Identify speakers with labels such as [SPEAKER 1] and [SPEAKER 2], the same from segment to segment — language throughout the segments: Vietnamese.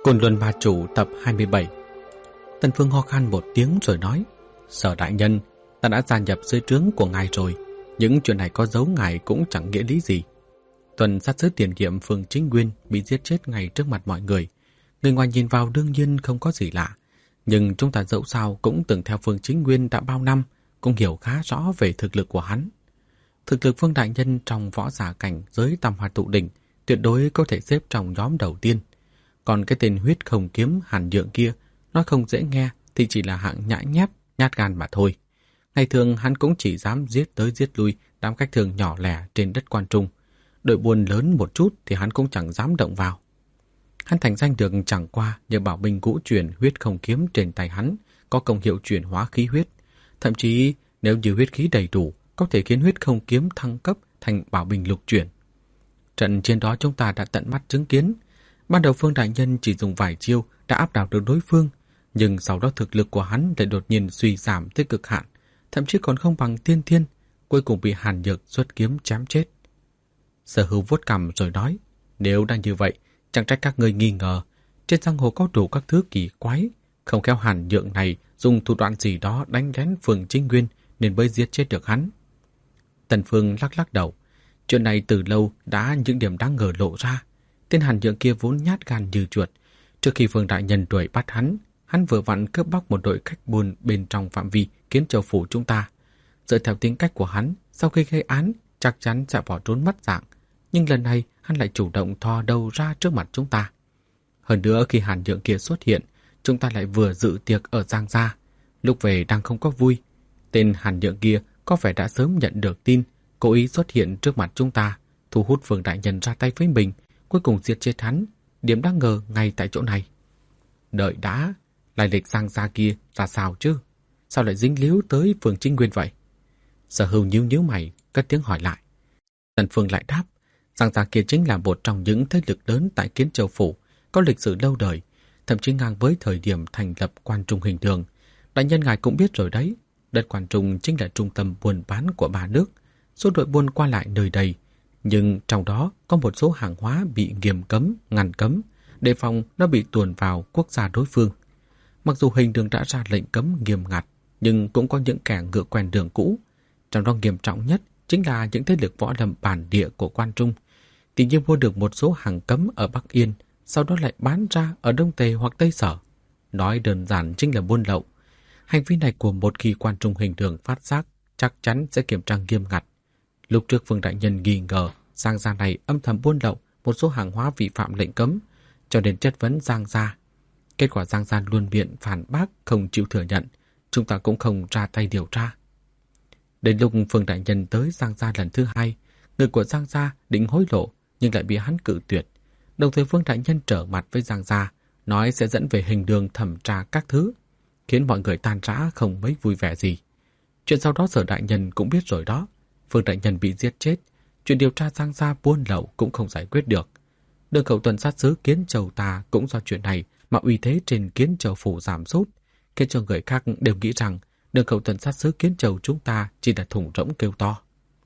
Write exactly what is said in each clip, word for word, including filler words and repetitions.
[SPEAKER 1] Côn Luân Ma Chủ tập hai mươi bảy. Tần Phương ho khan một tiếng rồi nói: Sở đại nhân, ta đã gia nhập dưới trướng của ngài rồi. Những chuyện này có giấu ngài cũng chẳng nghĩa lý gì. Tuần sát sứ tiền nhiệm Phương Chính Nguyên bị giết chết ngay trước mặt mọi người. Người ngoài nhìn vào đương nhiên không có gì lạ. Nhưng chúng ta dẫu sao cũng từng theo Phương Chính Nguyên đã bao năm, cũng hiểu khá rõ về thực lực của hắn. Thực lực Phương đại nhân trong võ giả cảnh giới Tam Hoa Tụ Đỉnh tuyệt đối có thể xếp trong nhóm đầu tiên. Còn cái tên huyết không kiếm Hàn Nhượng kia, nói không dễ nghe thì chỉ là hạng nhãi nhép, nhát gan mà thôi. Ngày thường hắn cũng chỉ dám giết tới giết lui đám khách thường nhỏ lẻ trên đất Quan Trung. Đội buôn lớn một chút thì hắn cũng chẳng dám động vào. Hắn thành danh được chẳng qua nhờ bảo binh cũ truyền huyết không kiếm trên tay hắn có công hiệu chuyển hóa khí huyết. Thậm chí nếu như huyết khí đầy đủ, có thể khiến huyết không kiếm thăng cấp thành bảo binh lục chuyển. Trận chiến đó chúng ta đã tận mắt chứng kiến. Ban đầu Phương đại nhân chỉ dùng vài chiêu đã áp đảo được đối phương, nhưng sau đó thực lực của hắn lại đột nhiên suy giảm tới cực hạn, thậm chí còn không bằng tiên thiên, cuối cùng bị Hàn Nhược xuất kiếm chém chết. Sở Hữu vuốt cằm rồi nói: Nếu đang như vậy, chẳng trách các ngươi nghi ngờ. Trên giang hồ có đủ các thứ kỳ quái, không khéo Hàn Nhượng này dùng thủ đoạn gì đó đánh lén Phương Chính Nguyên nên mới giết chết được hắn. Tần Phương lắc lắc đầu. Chuyện này từ lâu đã những điểm đáng ngờ lộ ra. Tên Hàn Nhượng kia vốn nhát gan như chuột. Trước khi Phương đại nhân đuổi bắt hắn, hắn vừa vặn cướp bóc một đội khách buôn bên trong phạm vi Kiến Châu phủ chúng ta. Dựa theo tính cách của hắn, sau khi gây án chắc chắn sẽ bỏ trốn mất dạng. Nhưng lần này hắn lại chủ động thò đầu ra trước mặt chúng ta. Hơn nữa khi Hàn Nhượng kia xuất hiện, chúng ta lại vừa dự tiệc ở Giang Gia. Lúc về đang không có vui. Tên Hàn Nhượng kia có vẻ đã sớm nhận được tin, cố ý xuất hiện trước mặt chúng ta, thu hút Phương đại nhân ra tay với mình, cuối cùng giết chết hắn. Điểm đáng ngờ ngay tại chỗ này. Đợi đã, lai lịch Giang Gia kia ra sao chứ? Sao lại dính líu tới Phương Chính Nguyên vậy? Sở Hữu nhíu nhíu mày, cất tiếng hỏi lại. Tần Phương lại đáp: Giang Gia kia chính là một trong những thế lực lớn tại Kiến Châu phủ, có lịch sử lâu đời, thậm chí ngang với thời điểm thành lập Quan Trung Hình Đường. Đại nhân ngài cũng biết rồi đấy, đất Quan Trung chính là trung tâm buôn bán của ba nước, số đội buôn qua lại nơi đây. Nhưng trong đó có một số hàng hóa bị nghiêm cấm, ngăn cấm, đề phòng nó bị tuồn vào quốc gia đối phương. Mặc dù Hình Đường đã ra lệnh cấm nghiêm ngặt, nhưng cũng có những kẻ ngựa quen đường cũ. Trong đó nghiêm trọng nhất chính là những thế lực võ lâm bản địa của Quan Trung. Tự nhiên mua được một số hàng cấm ở Bắc Yên, sau đó lại bán ra ở Đông Tề hoặc Tây Sở. Nói đơn giản chính là buôn lậu. Hành vi này của một khi Quan Trung Hình Đường phát giác chắc chắn sẽ kiểm tra nghiêm ngặt. Lúc trước Phương đại nhân nghi ngờ Giang Gia này âm thầm buôn lậu một số hàng hóa vi phạm lệnh cấm, cho nên chất vấn Giang Gia. Kết quả Giang Gia luôn miệng phản bác, không chịu thừa nhận, chúng ta cũng không ra tay điều tra. Đến lúc Phương đại nhân tới Giang Gia lần thứ hai, người của Giang Gia định hối lộ nhưng lại bị hắn cự tuyệt. Đồng thời Phương đại nhân trở mặt với Giang Gia, nói sẽ dẫn về Hình Đường thẩm tra các thứ, khiến mọi người tan rã không mấy vui vẻ gì. Chuyện sau đó Sở đại nhân cũng biết rồi đó. Phương đại nhân bị giết chết, chuyện điều tra Giang Gia buôn lậu cũng không giải quyết được. Đường khẩu tuần sát sứ Kiến Châu ta cũng do chuyện này mà uy thế trên Kiến Châu phủ giảm sút, khiến cho người khác đều nghĩ rằng đường khẩu tuần sát sứ Kiến Châu chúng ta chỉ là thùng rỗng kêu to.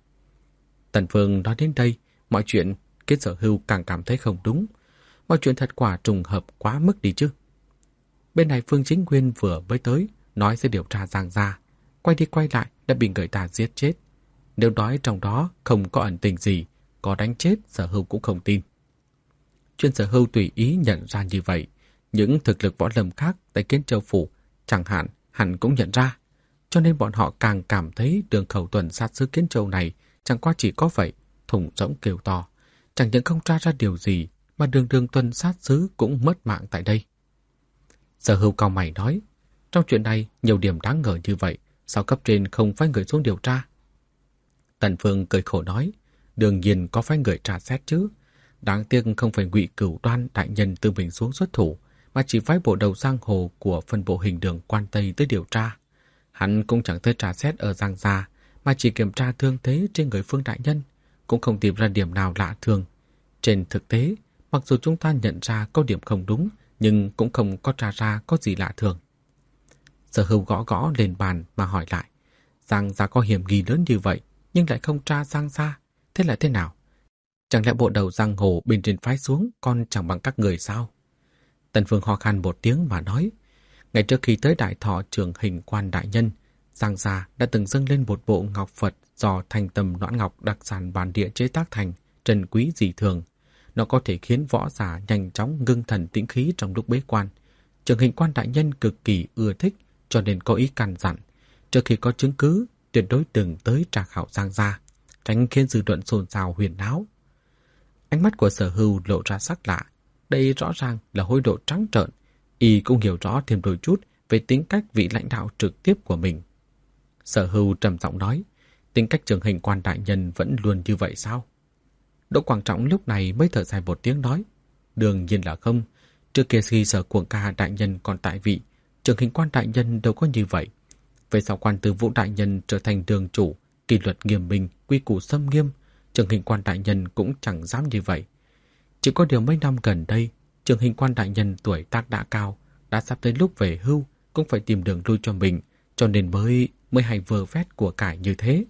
[SPEAKER 1] Tần Phương nói đến đây, mọi chuyện Kiến Sở Hưu càng cảm thấy không đúng. Mọi chuyện thật quả trùng hợp quá mức đi chứ. Bên này Phương Chính Nguyên vừa mới tới, nói sẽ điều tra Giang Gia, quay đi quay lại đã bị người ta giết chết. Nếu nói trong đó không có ẩn tình gì, có đánh chết Sở Hưu cũng không tin. Chuyện Sở Hưu tùy ý nhận ra như vậy, những thực lực võ lâm khác tại Kiến Châu phủ chẳng hạn hẳn cũng nhận ra, cho nên bọn họ càng cảm thấy đường khẩu tuần sát sứ Kiến Châu này chẳng qua chỉ có vậy, thùng rỗng kêu to, chẳng những không tra ra điều gì mà đường đường tuần sát sứ cũng mất mạng tại đây. Sở Hưu cau mày nói: Trong chuyện này nhiều điểm đáng ngờ như vậy, sao cấp trên không phái người xuống điều tra? Tần Phương cười khổ nói: Đương nhiên có phái người tra xét chứ. Đáng tiếc không phải Ngụy Cửu Đoan đại nhân tự mình xuống xuất thủ, mà chỉ phái bộ đầu giang hồ của phân bộ Hình Đường Quan Tây tới điều tra. Hắn cũng chẳng tới tra xét ở Giang Gia, mà chỉ kiểm tra thương thế trên người Phương đại nhân, cũng không tìm ra điểm nào lạ thường. Trên thực tế, mặc dù chúng ta nhận ra có điểm không đúng, nhưng cũng không có tra ra có gì lạ thường. Sở Hưu gõ gõ lên bàn mà hỏi lại: Giang Gia có hiểm nghi lớn như vậy, nhưng lại không tra Giang Gia, thế là thế nào? Chẳng lẽ bộ đầu giang hồ bên trên phái xuống còn chẳng bằng các người sao? Tần Phương ho khan một tiếng mà nói, ngày trước khi tới đại thọ trưởng hình quan đại nhân, Giang gia đã từng dâng lên một bộ ngọc Phật do thanh tâm noãn ngọc đặc sản bản địa chế tác thành, trân quý dị thường. Nó có thể khiến võ giả nhanh chóng ngưng thần tĩnh khí trong lúc bế quan. Trưởng hình quan đại nhân cực kỳ ưa thích, cho nên có ý căn dặn, trước khi có chứng cứ, tuyệt đối đừng tới tra khảo Giang gia, tránh khiến dư luận xôn xao huyền náo. Ánh mắt của Sở Hưu lộ ra sắc lạ, đây rõ ràng là hối lộ trắng trợn. Y cũng hiểu rõ thêm đôi chút về tính cách vị lãnh đạo trực tiếp của mình. Sở Hưu trầm giọng nói, tính cách trưởng hình quan đại nhân vẫn luôn như vậy sao? Đỗ Quảng Trọng lúc này mới thở dài một tiếng nói, đương nhiên là không. Trước kia khi Sở Cuồng Ca đại nhân còn tại vị, trưởng hình quan đại nhân đâu có như vậy. Về sau quan Tư Vũ đại nhân trở thành đường chủ, kỷ luật nghiêm minh, quy củ xâm nghiêm, trưởng hình quan đại nhân cũng chẳng dám như vậy. Chỉ có điều mấy năm gần đây, trưởng hình quan đại nhân tuổi tác đã cao, đã sắp tới lúc về hưu, cũng phải tìm đường lui cho mình, cho nên mới mới hay vơ vét của cải như thế.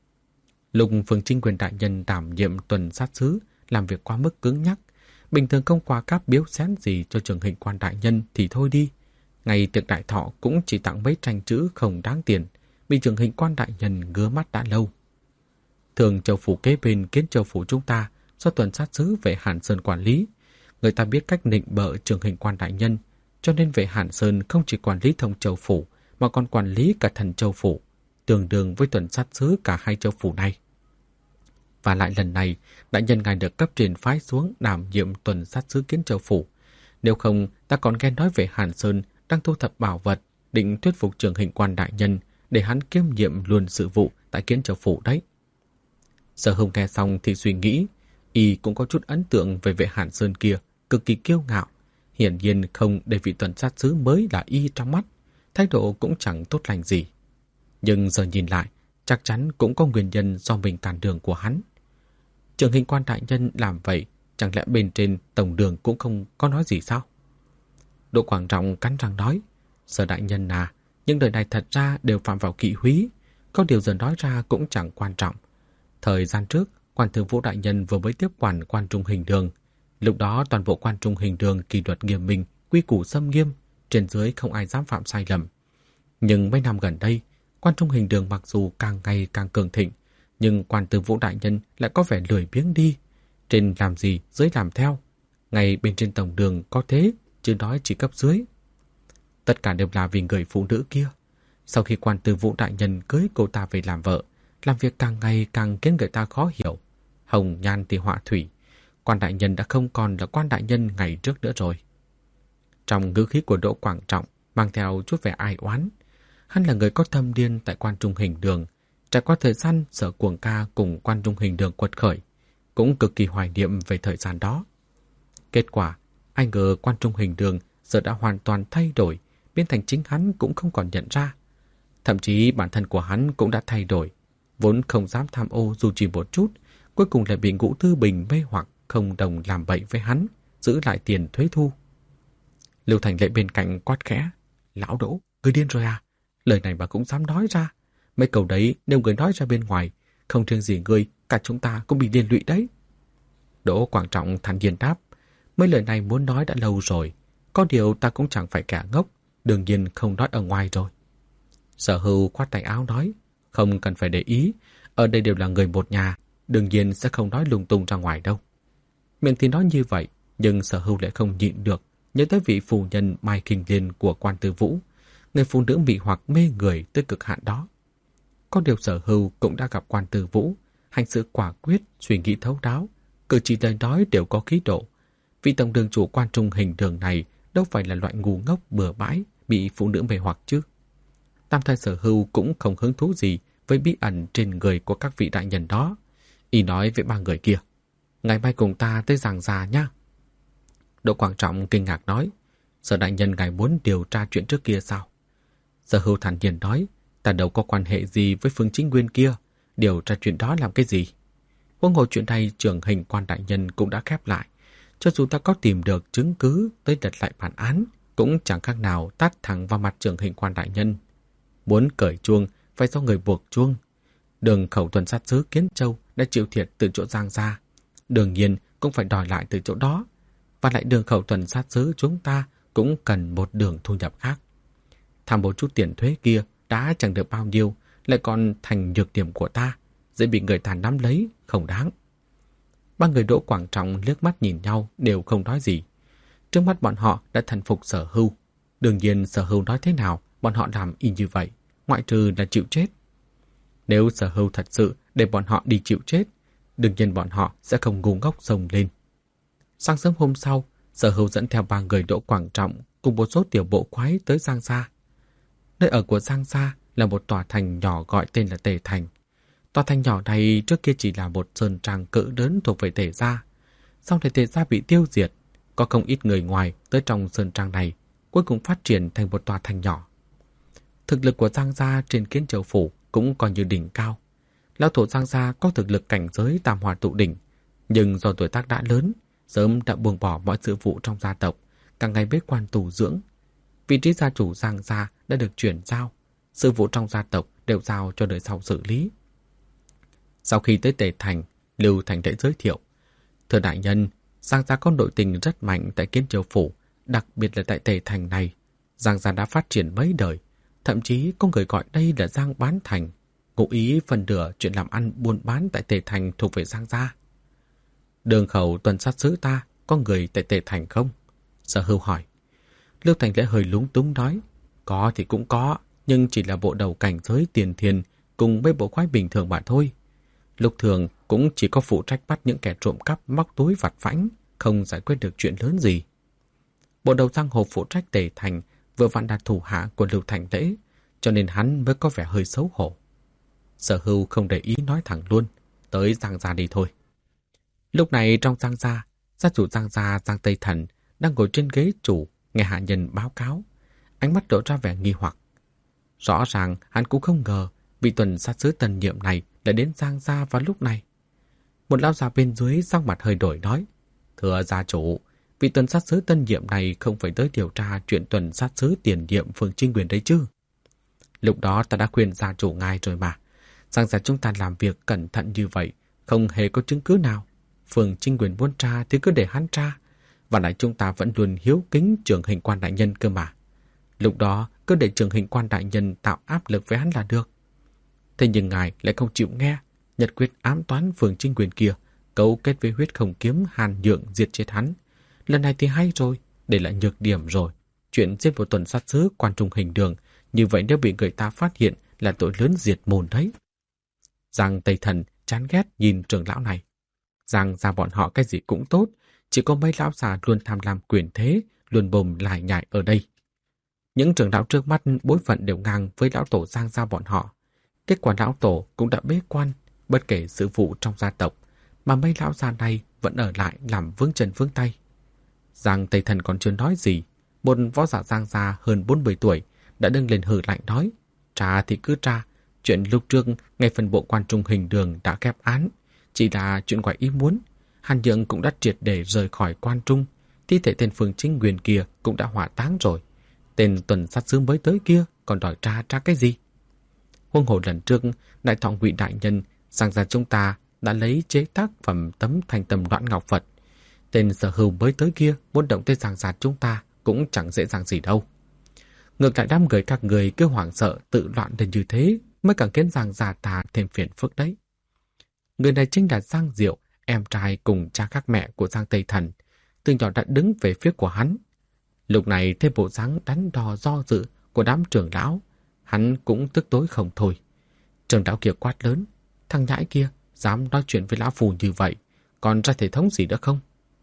[SPEAKER 1] Lúc Phường Chính Quyền đại nhân đảm nhiệm tuần sát sứ, làm việc quá mức cứng nhắc, bình thường không qua cáp biếu xén gì cho trưởng hình quan đại nhân thì thôi đi. Ngày tiệc đại thọ cũng chỉ tặng mấy tranh chữ không đáng tiền, bị trưởng hình quan đại nhân ngứa mắt đã lâu. Thường châu phủ kế bên Kiến Châu phủ chúng ta do tuần sát sứ về Hàn Sơn quản lý, người ta biết cách nịnh bợ trưởng hình quan đại nhân, cho nên về Hàn Sơn không chỉ quản lý Thông Châu phủ mà còn quản lý cả Thần Châu phủ, tương đương với tuần sát sứ cả hai châu phủ này. Và lại lần này, đại nhân ngài được cấp trên phái xuống đảm nhiệm tuần sát sứ Kiến Châu phủ. Nếu không, ta còn nghe nói về Hàn Sơn đang thu thập bảo vật, định thuyết phục trưởng hình quan đại nhân để hắn kiêm nhiệm luôn sự vụ tại Kiến Châu phủ đấy. Sở Hùng nghe xong thì suy nghĩ, y cũng có chút ấn tượng về vệ Hàn Sơn kia, cực kỳ kiêu ngạo, hiển nhiên không để vị tuần sát sứ mới là y trong mắt, thái độ cũng chẳng tốt lành gì. Nhưng giờ nhìn lại, chắc chắn cũng có nguyên nhân do mình cản đường của hắn. Trưởng hình quan đại nhân làm vậy, chẳng lẽ bên trên tổng đường cũng không có nói gì sao? Đỗ Quảng Trọng cắn răng nói, Sở đại nhân à, những lời này thật ra đều phạm vào kỵ húy, có điều giờ nói ra cũng chẳng quan trọng. Thời gian trước, quan Thường Vũ đại nhân vừa mới tiếp quản quan trung hình đường. Lúc đó toàn bộ quan trung hình đường kỷ luật nghiêm minh, quy củ xâm nghiêm, trên dưới không ai dám phạm sai lầm. Nhưng mấy năm gần đây, quan trung hình đường mặc dù càng ngày càng cường thịnh, nhưng quan Thường Vũ đại nhân lại có vẻ lười biếng đi. Trên làm gì, dưới làm theo. Ngay bên trên tổng đường có thế, chứ nói chỉ cấp dưới. Tất cả đều là vì người phụ nữ kia. Sau khi quan Thường Vũ đại nhân cưới cô ta về làm vợ, làm việc càng ngày càng khiến người ta khó hiểu. Hồng nhan thì họa thủy, quan đại nhân đã không còn là quan đại nhân ngày trước nữa rồi. Trong ngữ khí của Đỗ Quảng Trọng mang theo chút vẻ ai oán. Hắn là người có tâm điên tại quan trung hình đường, trải qua thời gian Sở Cuồng Ca cùng quan trung hình đường quật khởi, cũng cực kỳ hoài niệm về thời gian đó. Kết quả, ai ngờ quan trung hình đường giờ đã hoàn toàn thay đổi, biến thành chính hắn cũng không còn nhận ra. Thậm chí bản thân của hắn cũng đã thay đổi, vốn không dám tham ô dù chỉ một chút, cuối cùng lại bị Ngũ Tư Bình mê hoặc không đồng làm bậy với hắn, giữ lại tiền thuế thu. Lưu Thành Lệ bên cạnh quát khẽ, lão Đỗ, ngươi điên rồi à? Lời này mà cũng dám nói ra. Mấy câu đấy nếu người nói ra bên ngoài, không riêng gì ngươi, cả chúng ta cũng bị liên lụy đấy. Đỗ Quảng Trọng thản nhiên đáp, mấy lời này muốn nói đã lâu rồi, có điều ta cũng chẳng phải kẻ ngốc, đương nhiên không nói ở ngoài rồi. Sở Hưu khoát tay áo nói, không cần phải để ý, ở đây đều là người một nhà, đương nhiên sẽ không nói lung tung ra ngoài đâu. Miệng thì nói như vậy, nhưng Sở Hưu lại không nhịn được, nhớ tới vị phu nhân Mai Kinh Liên của quan Tư Vũ, người phụ nữ mị hoặc mê người tới cực hạn đó. Có điều Sở Hưu cũng đã gặp quan Tư Vũ, hành sự quả quyết, suy nghĩ thấu đáo, cử chỉ lời nói đều có khí độ. Vị tổng đường chủ quan trung hình đường này đâu phải là loại ngu ngốc bừa bãi, bị phụ nữ mê hoặc chứ. Tam thái Sở Hưu cũng không hứng thú gì với bí ẩn trên người của các vị đại nhân đó. Y nói với ba người kia, ngày mai cùng ta tới Giàng Già nha. Đỗ Quảng Trọng kinh ngạc nói, Sở đại nhân ngài muốn điều tra chuyện trước kia sao? Sở Hưu thản nhiên nói, ta đâu có quan hệ gì với Phương Chính Nguyên kia, điều tra chuyện đó làm cái gì? Huống hồ chuyện này trưởng hình quan đại nhân cũng đã khép lại, cho dù ta có tìm được chứng cứ tới đặt lại bản án, cũng chẳng khác nào tát thẳng vào mặt trưởng hình quan đại nhân. Muốn cởi chuông phải do người buộc chuông. Đường khẩu tuần sát sứ Kiến Châu đã chịu thiệt từ chỗ Giang gia, đương nhiên cũng phải đòi lại từ chỗ đó. Và lại đường khẩu tuần sát sứ chúng ta cũng cần một đường thu nhập khác. Tham một chút tiền thuế kia đã chẳng được bao nhiêu, lại còn thành nhược điểm của ta, dễ bị người ta nắm lấy, không đáng. Ba người Đỗ Quảng Trọng liếc mắt nhìn nhau đều không nói gì. Trước mắt bọn họ đã thần phục Sở Hưu. Đương nhiên Sở Hưu nói thế nào, bọn họ làm y như vậy, ngoại trừ là chịu chết. Nếu Sở Hưu thật sự để bọn họ đi chịu chết, đương nhiên bọn họ sẽ không ngu ngốc xông lên. Sáng sớm hôm sau, Sở Hưu dẫn theo ba người Đỗ Quảng Trọng cùng một số tiểu bộ khoái tới Giang Gia. Nơi ở của Giang Gia là một tòa thành nhỏ gọi tên là Tề Thành. Tòa thành nhỏ này trước kia chỉ là một sơn trang cỡ lớn thuộc về Tề Gia. Sau này Tề Gia bị tiêu diệt, có không ít người ngoài tới trong sơn trang này, cuối cùng phát triển thành một tòa thành nhỏ. Thực lực của Giang Gia trên Kiến Châu Phủ cũng coi như đỉnh cao. Lão tổ Giang Gia có thực lực cảnh giới tam hòa tụ đỉnh, nhưng do tuổi tác đã lớn, sớm đã buông bỏ mọi sự vụ trong gia tộc, càng ngày bế quan tu dưỡng. Vị trí gia chủ Giang Gia đã được chuyển giao, sự vụ trong gia tộc đều giao cho đời sau xử lý. Sau khi tới Tề Thành, Lưu Thành Lễ giới thiệu: "Thưa đại nhân, Giang Gia có nội tình rất mạnh tại Kiến Châu Phủ, đặc biệt là tại Tề Thành này. Giang Gia đã phát triển mấy đời, thậm chí có người gọi đây là Giang Bán Thành, ngụ ý phần nửa chuyện làm ăn buôn bán tại Tề Thành thuộc về Giang Gia." "Đường khẩu tuần sát sứ ta có người tại Tề Thành không?" Sở Hưu hỏi. Lưu Thành Lễ hơi lúng túng nói: "Có thì cũng có, nhưng chỉ là bộ đầu cảnh giới tiền thiền cùng mấy bộ khoái bình thường mà thôi. Lúc thường cũng chỉ có phụ trách bắt những kẻ trộm cắp móc túi vặt vãnh, không giải quyết được chuyện lớn gì." Bộ đầu giang hồ phụ trách Tề Thành vừa vặn là thủ hạ của Lưu Thành Lễ, cho nên hắn mới có vẻ hơi xấu hổ. Sở Hưu không để ý nói thẳng luôn: "Tới Giang Gia đi thôi." Lúc này trong Giang Gia, gia chủ Giang Gia Giang Tây Thần đang ngồi trên ghế chủ nghe hạ nhân báo cáo, ánh mắt lộ ra vẻ nghi hoặc. Rõ ràng hắn cũng không ngờ vị tuần sát sứ tân nhiệm này đã đến Giang Gia vào lúc này. Một lão già bên dưới sắc mặt hơi đổi nói: "Thưa gia chủ, vị tuần sát sứ tân nhiệm này không phải tới điều tra chuyện tuần sát sứ tiền nhiệm phường Trinh Quyền đấy chứ? Lúc đó ta đã khuyên gia chủ ngài rồi mà. Giang Gia chúng ta làm việc cẩn thận như vậy, không hề có chứng cứ nào. Phường Trinh Quyền muốn tra thì cứ để hắn tra. Và lại chúng ta vẫn luôn hiếu kính trưởng hình quan đại nhân cơ mà. Lúc đó cứ để trưởng hình quan đại nhân tạo áp lực với hắn là được. Thế nhưng ngài lại không chịu nghe, nhất quyết ám toán phường Trinh Quyền kia, cấu kết với huyết không kiếm Hàn Nhượng diệt chết hắn. Lần này thì hay rồi, để lại nhược điểm rồi. Chuyện giết một tuần sát sứ quan trung hình đường, như vậy nếu bị người ta phát hiện là tội lớn diệt môn đấy." Giang Tây Thần chán ghét nhìn trưởng lão này. Giang Gia bọn họ cái gì cũng tốt, chỉ có mấy lão già luôn tham lam quyền thế, luôn bồm lải nhải ở đây. Những trưởng lão trước mắt bối phận đều ngang với lão tổ Giang Gia bọn họ. Kết quả lão tổ cũng đã bế quan, bất kể sự vụ trong gia tộc, mà mấy lão già này vẫn ở lại làm vướng chân vướng tay. Giang Tây Thần còn chưa nói gì, một võ giả Giang Gia hơn bốn mươi tuổi đã đứng lên hừ lạnh nói: "Tra thì cứ tra, chuyện lúc trước ngay phần bộ quan trung hình đường đã khép án, chỉ là chuyện ngoài ý muốn. Hàn Nhượng cũng đã triệt để rời khỏi quan trung, thi thể tên phường Chính Quyền kia cũng đã hỏa táng rồi. Tên tuần sát sứ mới tới kia còn đòi tra tra cái gì? Huống hồ lần trước đại thọ Ngụy đại nhân Giang Gia chúng ta đã lấy chế tác phẩm tấm thanh tâm loạn ngọc Phật. Tên Sở Hưu mới tới kia muốn động tới Giang Gia chúng ta cũng chẳng dễ dàng gì đâu. Ngược lại đám người các người cứ hoảng sợ tự loạn lên như thế mới càng khiến Giang Gia ta thêm phiền phức đấy." Người này chính là Giang Diệu, em trai cùng cha các mẹ của Giang Tây Thần, từ nhỏ đã đứng về phía của hắn. Lúc này thấy bộ dáng đắn đo do dự của đám trưởng lão, hắn cũng tức tối không thôi. Trưởng lão kia quát lớn: "Thằng nhãi kia dám nói chuyện với lão phù như vậy, còn ra thể thống gì nữa không?"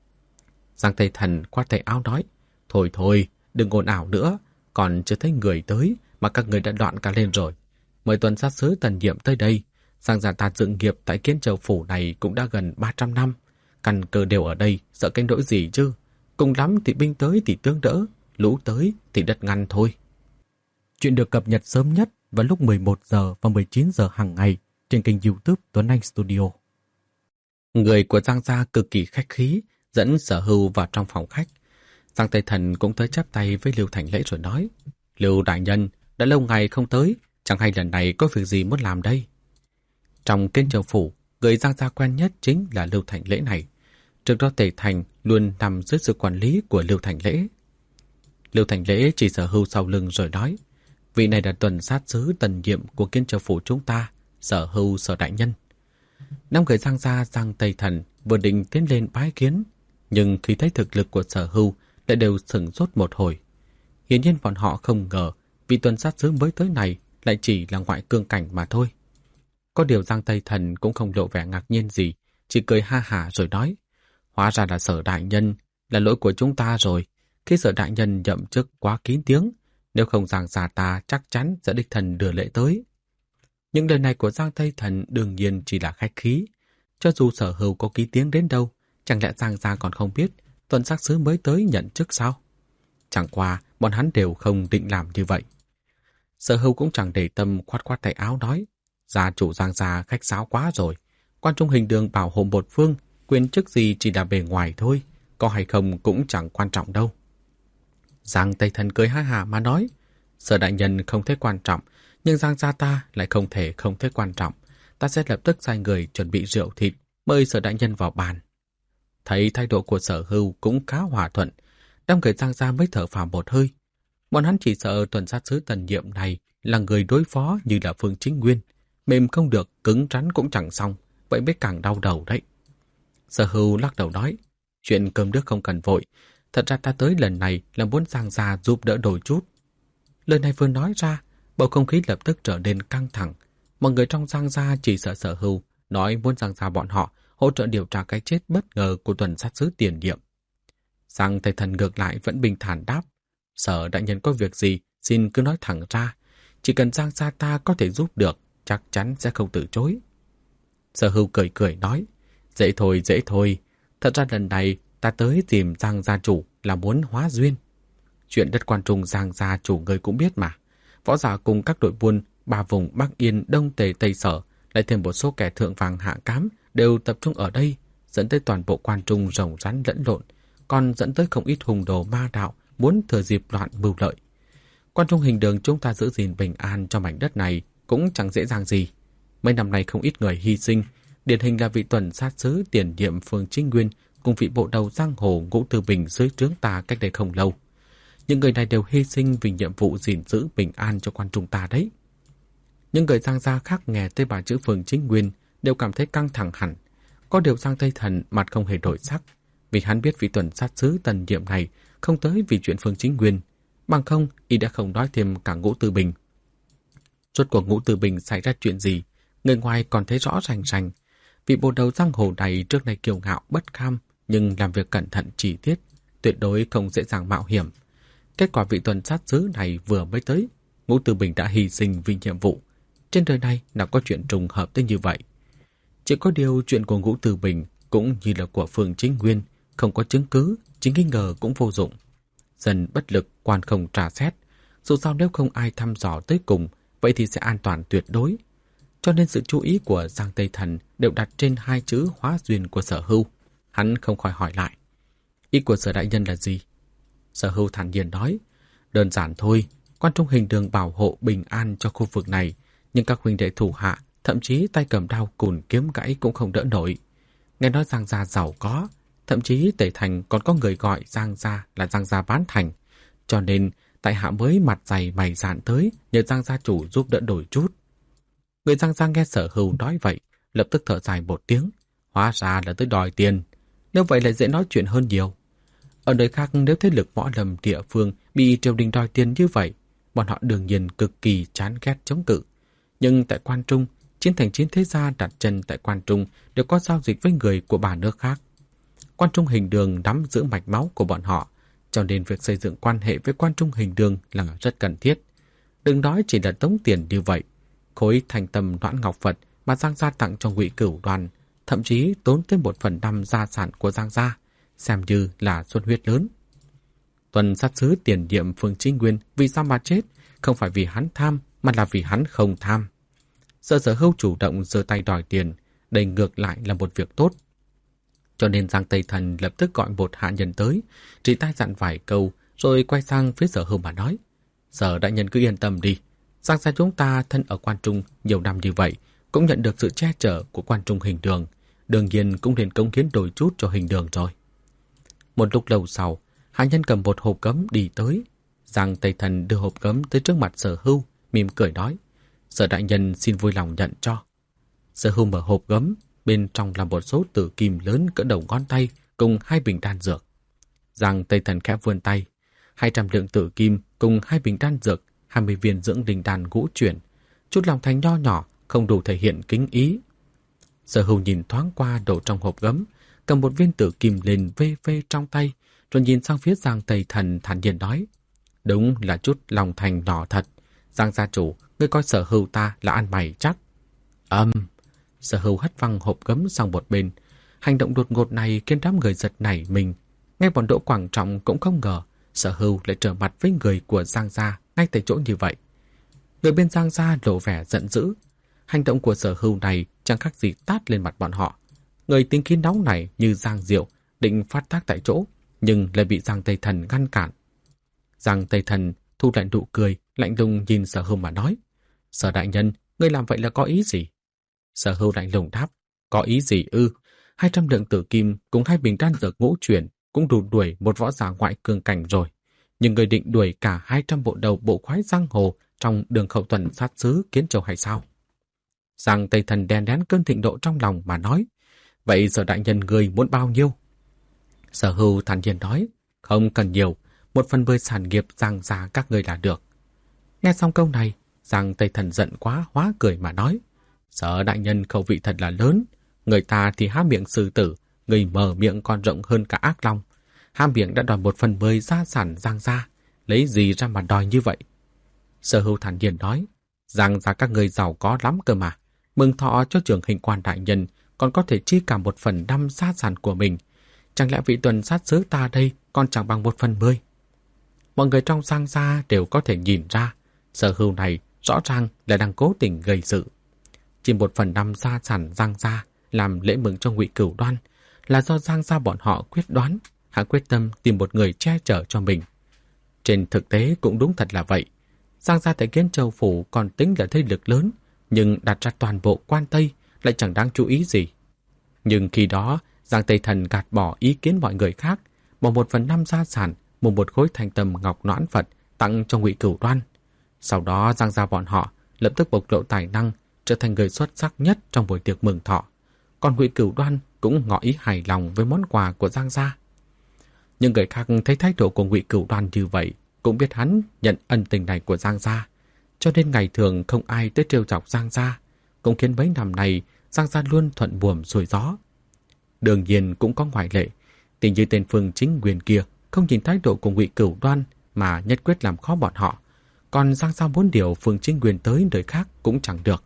[SPEAKER 1] Giang Tây Thần quát tay áo nói: "Thôi thôi, đừng ồn ào nữa, còn chưa thấy người tới mà các người đã loạn cả lên rồi. Mời tuần sát sứ tần nhiệm tới đây. Giang Gia ta dựng nghiệp tại Kiến Châu Phủ này cũng đã gần ba trăm năm, căn cơ đều ở đây, sợ cái nỗi gì chứ? Cùng lắm thì binh tới thì tương đỡ, lũ tới thì đất ngăn thôi." Chuyện được cập nhật sớm nhất vào lúc mười một giờ và mười chín giờ hàng ngày trên kênh YouTube Tuấn Anh Studio. Người của Giang Gia cực kỳ khách khí, dẫn Sở Hưu vào trong phòng khách. Giang Tây Thần cũng tới chắp tay với Lưu Thành Lễ rồi nói: "Lưu đại nhân, đã lâu ngày không tới, chẳng hay lần này có việc gì muốn làm đây?" Trong Kiến Châu Phủ, người Giang Gia quen nhất chính là Lưu Thành Lễ này. Trước đó Tề Thành luôn nằm dưới sự quản lý của Lưu Thành Lễ. Lưu Thành Lễ chỉ Sở Hưu sau lưng rồi nói, vị này là tuần sát sứ tần nhiệm của Kiên Châu phủ chúng ta, Sở Hưu Sở đại nhân. Năm người Giang gia Giang Tây Thần vừa định tiến lên bái kiến, nhưng khi thấy thực lực của Sở Hưu lại đều sửng sốt một hồi. Hiển nhiên bọn họ không ngờ vị tuần sát sứ mới tới này lại chỉ là ngoại cương cảnh mà thôi. Có điều Giang Tây Thần cũng không lộ vẻ ngạc nhiên gì, chỉ cười ha hả rồi nói, hóa ra là Sở đại nhân, là lỗi của chúng ta rồi. Khi Sở đại nhân nhậm chức quá kín tiếng, nếu không Giang gia ta chắc chắn sẽ đích thần đưa lễ tới. Những lời này của Giang Tây Thần đương nhiên chỉ là khách khí. Cho dù Sở Hưu có ký tiếng đến đâu, chẳng lẽ Giang gia còn không biết tuần sát sứ mới tới nhận chức sao? Chẳng qua bọn hắn đều không định làm như vậy. Sở Hưu cũng chẳng để tâm, khoát khoát tay áo nói, gia chủ Giang gia khách sáo quá rồi. Quan Trung Hình Đường bảo hộ một phương, quyền chức gì chỉ là bề ngoài thôi, có hay không cũng chẳng quan trọng đâu. Giang Tây Thần cười ha hả mà nói, Sở đại nhân không thấy quan trọng, nhưng Giang gia ta lại không thể không thấy quan trọng. Ta sẽ lập tức sai người chuẩn bị rượu thịt, mời Sở đại nhân vào bàn. Thấy thái độ của Sở Hưu cũng khá hòa thuận, đám người Giang gia mới thở phào một hơi. Bọn hắn chỉ sợ tuần sát sứ tần nhiệm này là người đối phó như là Phương Chính Nguyên, mềm không được, cứng rắn cũng chẳng xong, vậy mới càng đau đầu đấy. Sở Hưu lắc đầu nói, chuyện cơm nước không cần vội, thật ra ta tới lần này là muốn Giang gia giúp đỡ đôi chút. Lời này vừa nói ra, bầu không khí lập tức trở nên căng thẳng. Mọi người trong Giang gia chỉ sợ Sở Hưu nói muốn Giang gia bọn họ hỗ trợ điều tra cái chết bất ngờ của tuần sát sứ tiền nhiệm. Giang Tây Thần ngược lại vẫn bình thản đáp, Sở đại nhân có việc gì xin cứ nói thẳng ra, chỉ cần Giang gia ta có thể giúp được, chắc chắn sẽ không từ chối. Sở Hưu cười cười nói, dễ thôi dễ thôi, thật ra lần này ta tới tìm Giang gia chủ là muốn hóa duyên. Chuyện đất Quan Trung Giang gia chủ người cũng biết mà, võ giả cùng các đội buôn ba vùng Bắc Yên, Đông Tề, Tây Sở, lại thêm một số kẻ thượng vàng hạ cám đều tập trung ở đây, dẫn tới toàn bộ Quan Trung rồng rắn lẫn lộn, còn dẫn tới không ít hùng đồ ma đạo muốn thừa dịp loạn mưu lợi. Quan Trung Hình Đường chúng ta giữ gìn bình an cho mảnh đất này cũng chẳng dễ dàng gì. Mấy năm nay không ít người hy sinh, điển hình là vị tuần sát sứ tiền nhiệm Phương Chính Nguyên cùng vị bộ đầu giang hồ Ngũ Tư Bình dưới trướng ta cách đây không lâu. Những người này đều hy sinh vì nhiệm vụ gìn giữ bình an cho Quan Trung ta đấy. Những người Giang gia khác nghe tới bà chữ Phương Chính Nguyên đều cảm thấy căng thẳng hẳn. Có điều Giang Tây Thần mặt không hề đổi sắc, vì hắn biết vị tuần sát sứ tần nhiệm này không tới vì chuyện Phương Chính Nguyên, bằng không y đã không nói thêm cả Ngũ Tư Bình. Rốt cuộc Ngũ Tư Bình xảy ra chuyện gì, người ngoài còn thấy rõ rành rành. Vị bộ đầu giang hồ này trước nay kiêu ngạo bất kham, nhưng làm việc cẩn thận chi tiết, tuyệt đối không dễ dàng mạo hiểm. Kết quả vị tuần sát sứ này vừa mới tới, Ngũ Tư Bình đã hy sinh vì nhiệm vụ. Trên đời này nào có chuyện trùng hợp tới như vậy. Chỉ có điều chuyện của Ngũ Tư Bình cũng như là của Phương Chính Nguyên, không có chứng cứ, chính nghi ngờ cũng vô dụng. Dân bất lực, quan không trả xét. Dù sao nếu không ai thăm dò tới cùng, vậy thì sẽ an toàn tuyệt đối. Cho nên sự chú ý của Giang Tây Thần đều đặt trên hai chữ hóa duyên của Sở Hưu. Hắn không khỏi hỏi lại, ý của Sở đại nhân là gì? Sở Hưu thản nhiên nói, đơn giản thôi, Quan Trung Hình Đường bảo hộ bình an cho khu vực này, nhưng các huynh đệ thủ hạ, thậm chí tay cầm đao cùn kiếm gãy cũng không đỡ nổi. Nghe nói Giang gia giàu có, thậm chí Tề Thành còn có người gọi Giang gia là Giang gia bán thành, cho nên tại hạ mới mặt dày mày dạn tới nhờ Giang gia chủ giúp đỡ đổi chút. Người Giang gia nghe Sở Hưu nói vậy, lập tức thở dài một tiếng, hóa ra là tới đòi tiền. Nếu vậy lại dễ nói chuyện hơn nhiều. Ở nơi khác nếu thế lực võ lâm địa phương bị triều đình đòi tiền như vậy, bọn họ đương nhiên cực kỳ chán ghét chống cự. Nhưng tại Quan Trung, chín thành chín thế gia đặt chân tại Quan Trung đều có giao dịch với người của ba nước khác. Quan Trung Hình Đường nắm giữ mạch máu của bọn họ, cho nên việc xây dựng quan hệ với Quan Trung Hình Đường là rất cần thiết. Đừng nói chỉ là tống tiền như vậy, khối thành tâm Noãn Ngọc Phật mà Giang gia tặng cho Ngụy Cửu Đoàn, thậm chí tốn tới một phần năm gia sản của Giang gia, xem như là xuân huyết lớn. Tuần sát sứ tiền nhiệm Phương Chính Nguyên vì sao mà chết, không phải vì hắn tham, mà là vì hắn không tham. Sở Sở Hưu chủ động giơ tay đòi tiền, đây ngược lại là một việc tốt. Cho nên Giang Tây Thần lập tức gọi một hạ nhân tới, chỉ tai dặn vài câu, rồi quay sang phía Sở Hưu mà nói, Sở đại nhân cứ yên tâm đi, Giang gia chúng ta thân ở Quan Trung nhiều năm như vậy, cũng nhận được sự che chở của Quan Trung Hình Đường, đương nhiên cũng nên cống hiến đôi chút cho Hình Đường rồi. Một lúc lâu sau, hạ nhân cầm một hộp cấm đi tới, Giang Tây Thần đưa hộp gấm tới trước mặt Sở Hưu, mỉm cười nói, Sở đại nhân xin vui lòng nhận cho. Sở Hưu mở hộp gấm, bên trong là một số tử kim lớn cỡ đầu ngón tay cùng hai bình đan dược. Giang Tây Thần khẽ vươn tay, hai trăm lượng tử kim cùng hai bình đan dược, hai mươi viên dưỡng linh đan ngũ chuyển, chút lòng thành nho nhỏ không đủ thể hiện kính ý. Sở Hưu nhìn thoáng qua đồ trong hộp gấm, cầm một viên tử kim lên vê vê trong tay, rồi nhìn sang phía Giang Tây Thần thản nhiên nói, đúng là chút lòng thành nhỏ thật. Giang gia chủ, ngươi coi Sở Hưu ta là ăn mày chắc. Âm, Sở Hưu hất văng hộp gấm sang một bên. Hành động đột ngột này khiến đám người giật nảy mình. Ngay bọn Đỗ Quảng Trọng cũng không ngờ Sở Hưu lại trở mặt với người của Giang gia ngay tại chỗ như vậy. Người bên Giang gia lộ vẻ giận dữ. Hành động của Sở Hưu này chẳng khác gì tát lên mặt bọn họ. Người tính khí nóng này như Giang Diệu định phát tác tại chỗ, nhưng lại bị Giang Tây Thần ngăn cản. Giang Tây Thần thu lại nụ cười, lạnh lùng nhìn Sở Hưu mà nói, Sở đại nhân, ngươi làm vậy là có ý gì? Sở Hưu lạnh lùng đáp, có ý gì ư? Hai trăm lượng tử kim cùng hai bình đan dược ngũ chuyển cũng đủ đuổi một võ giả ngoại cường cảnh rồi. Nhưng người định đuổi cả hai trăm bộ đầu bộ khoái giang hồ trong đường khẩu tuần sát sứ Kiến Châu hay sao? Giang Tây Thần đè nén cơn thịnh nộ trong lòng mà nói, vậy Sở đại nhân người muốn bao nhiêu? Sở Hưu thản nhiên nói, không cần nhiều, một phần mười sản nghiệp Giang gia các ngươi là được. Nghe xong câu này, Giang Tây Thần giận quá hóa cười mà nói, Sở đại nhân khẩu vị thật là lớn, người ta thì há miệng sư tử, người mở miệng còn rộng hơn cả ác long. Há miệng đã đòi một phần mười gia sản Giang gia, lấy gì ra mà đòi như vậy? Sở Hưu thản nhiên nói, Giang gia các ngươi giàu có lắm cơ mà, mừng thọ cho trưởng hình quan đại nhân còn có thể chi cả một phần năm gia sản của mình. Chẳng lẽ vị tuần sát sứ ta đây còn chẳng bằng một phần mười? Mọi người trong Giang gia đều có thể nhìn ra, Sở Hưu này rõ ràng là đang cố tình gây sự. Chỉ một phần năm gia sản Giang gia làm lễ mừng cho Ngụy Cửu Đoan là do Giang gia bọn họ quyết đoán, hạ quyết tâm tìm một người che chở cho mình. Trên thực tế cũng đúng thật là vậy. Giang gia tại Kiến Châu phủ còn tính là thế lực lớn, nhưng đặt ra toàn bộ quan Tây lại chẳng đáng chú ý gì. Nhưng khi đó, Giang Tây Thần gạt bỏ ý kiến mọi người khác, bỏ một phần năm gia sản, mua một khối thanh tâm ngọc noãn Phật tặng cho Ngụy Cửu Đoan. Sau đó Giang gia bọn họ lập tức bộc lộ tài năng, trở thành người xuất sắc nhất trong buổi tiệc mừng thọ. Còn Ngụy Cửu Đoan cũng ngỏ ý hài lòng với món quà của Giang gia. Nhưng người khác thấy thái độ của Ngụy Cửu Đoan như vậy, cũng biết hắn nhận ân tình này của Giang gia, cho nên ngày thường không ai tới trêu chọc Giang gia, cũng khiến mấy năm này Giang gia luôn thuận buồm xuôi gió. Đương nhiên cũng có ngoại lệ, tình như tên Phương Chính Nguyên kia không nhìn thái độ của Ngụy Cửu Đoan mà nhất quyết làm khó bọn họ, còn Giang gia muốn điều Phương Chính Nguyên tới nơi khác cũng chẳng được.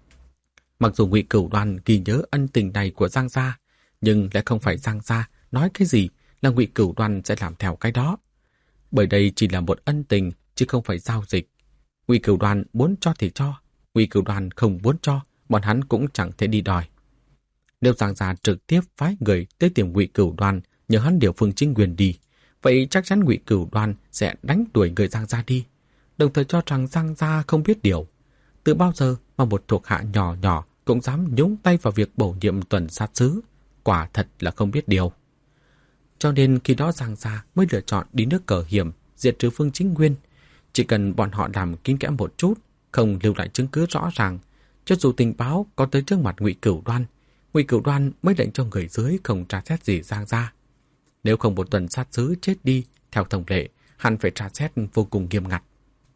[SPEAKER 1] Mặc dù Ngụy Cửu Đoan ghi nhớ ân tình này của Giang gia, nhưng lại không phải Giang gia nói cái gì là Ngụy Cửu Đoan sẽ làm theo cái đó. Bởi đây chỉ là một ân tình chứ không phải giao dịch. Ngụy Cửu Đoan muốn cho thì cho, Ngụy Cửu Đoan không muốn cho, bọn hắn cũng chẳng thể đi đòi. Nếu Giang gia trực tiếp phái người tới tìm Ngụy Cửu Đoan nhờ hắn điều Phương Chính Nguyên đi, vậy chắc chắn Ngụy Cửu Đoan sẽ đánh đuổi người Giang gia đi, đồng thời cho rằng Giang gia không biết điều. Từ bao giờ mà một thuộc hạ nhỏ nhỏ cũng dám nhúng tay vào việc bổ nhiệm tuần sát sứ, quả thật là không biết điều. Cho nên khi đó Giang gia mới lựa chọn đi nước cờ hiểm diệt trừ Phương Chính Nguyên. Chỉ cần bọn họ làm kín kẽ một chút, không lưu lại chứng cứ rõ ràng, cho dù tình báo có tới trước mặt Ngụy Cửu Đoan, Ngụy Cửu Đoan mới lệnh cho người dưới không tra xét gì Giang gia. Nếu không một tuần sát sứ chết đi, theo thông lệ, hẳn phải tra xét vô cùng nghiêm ngặt.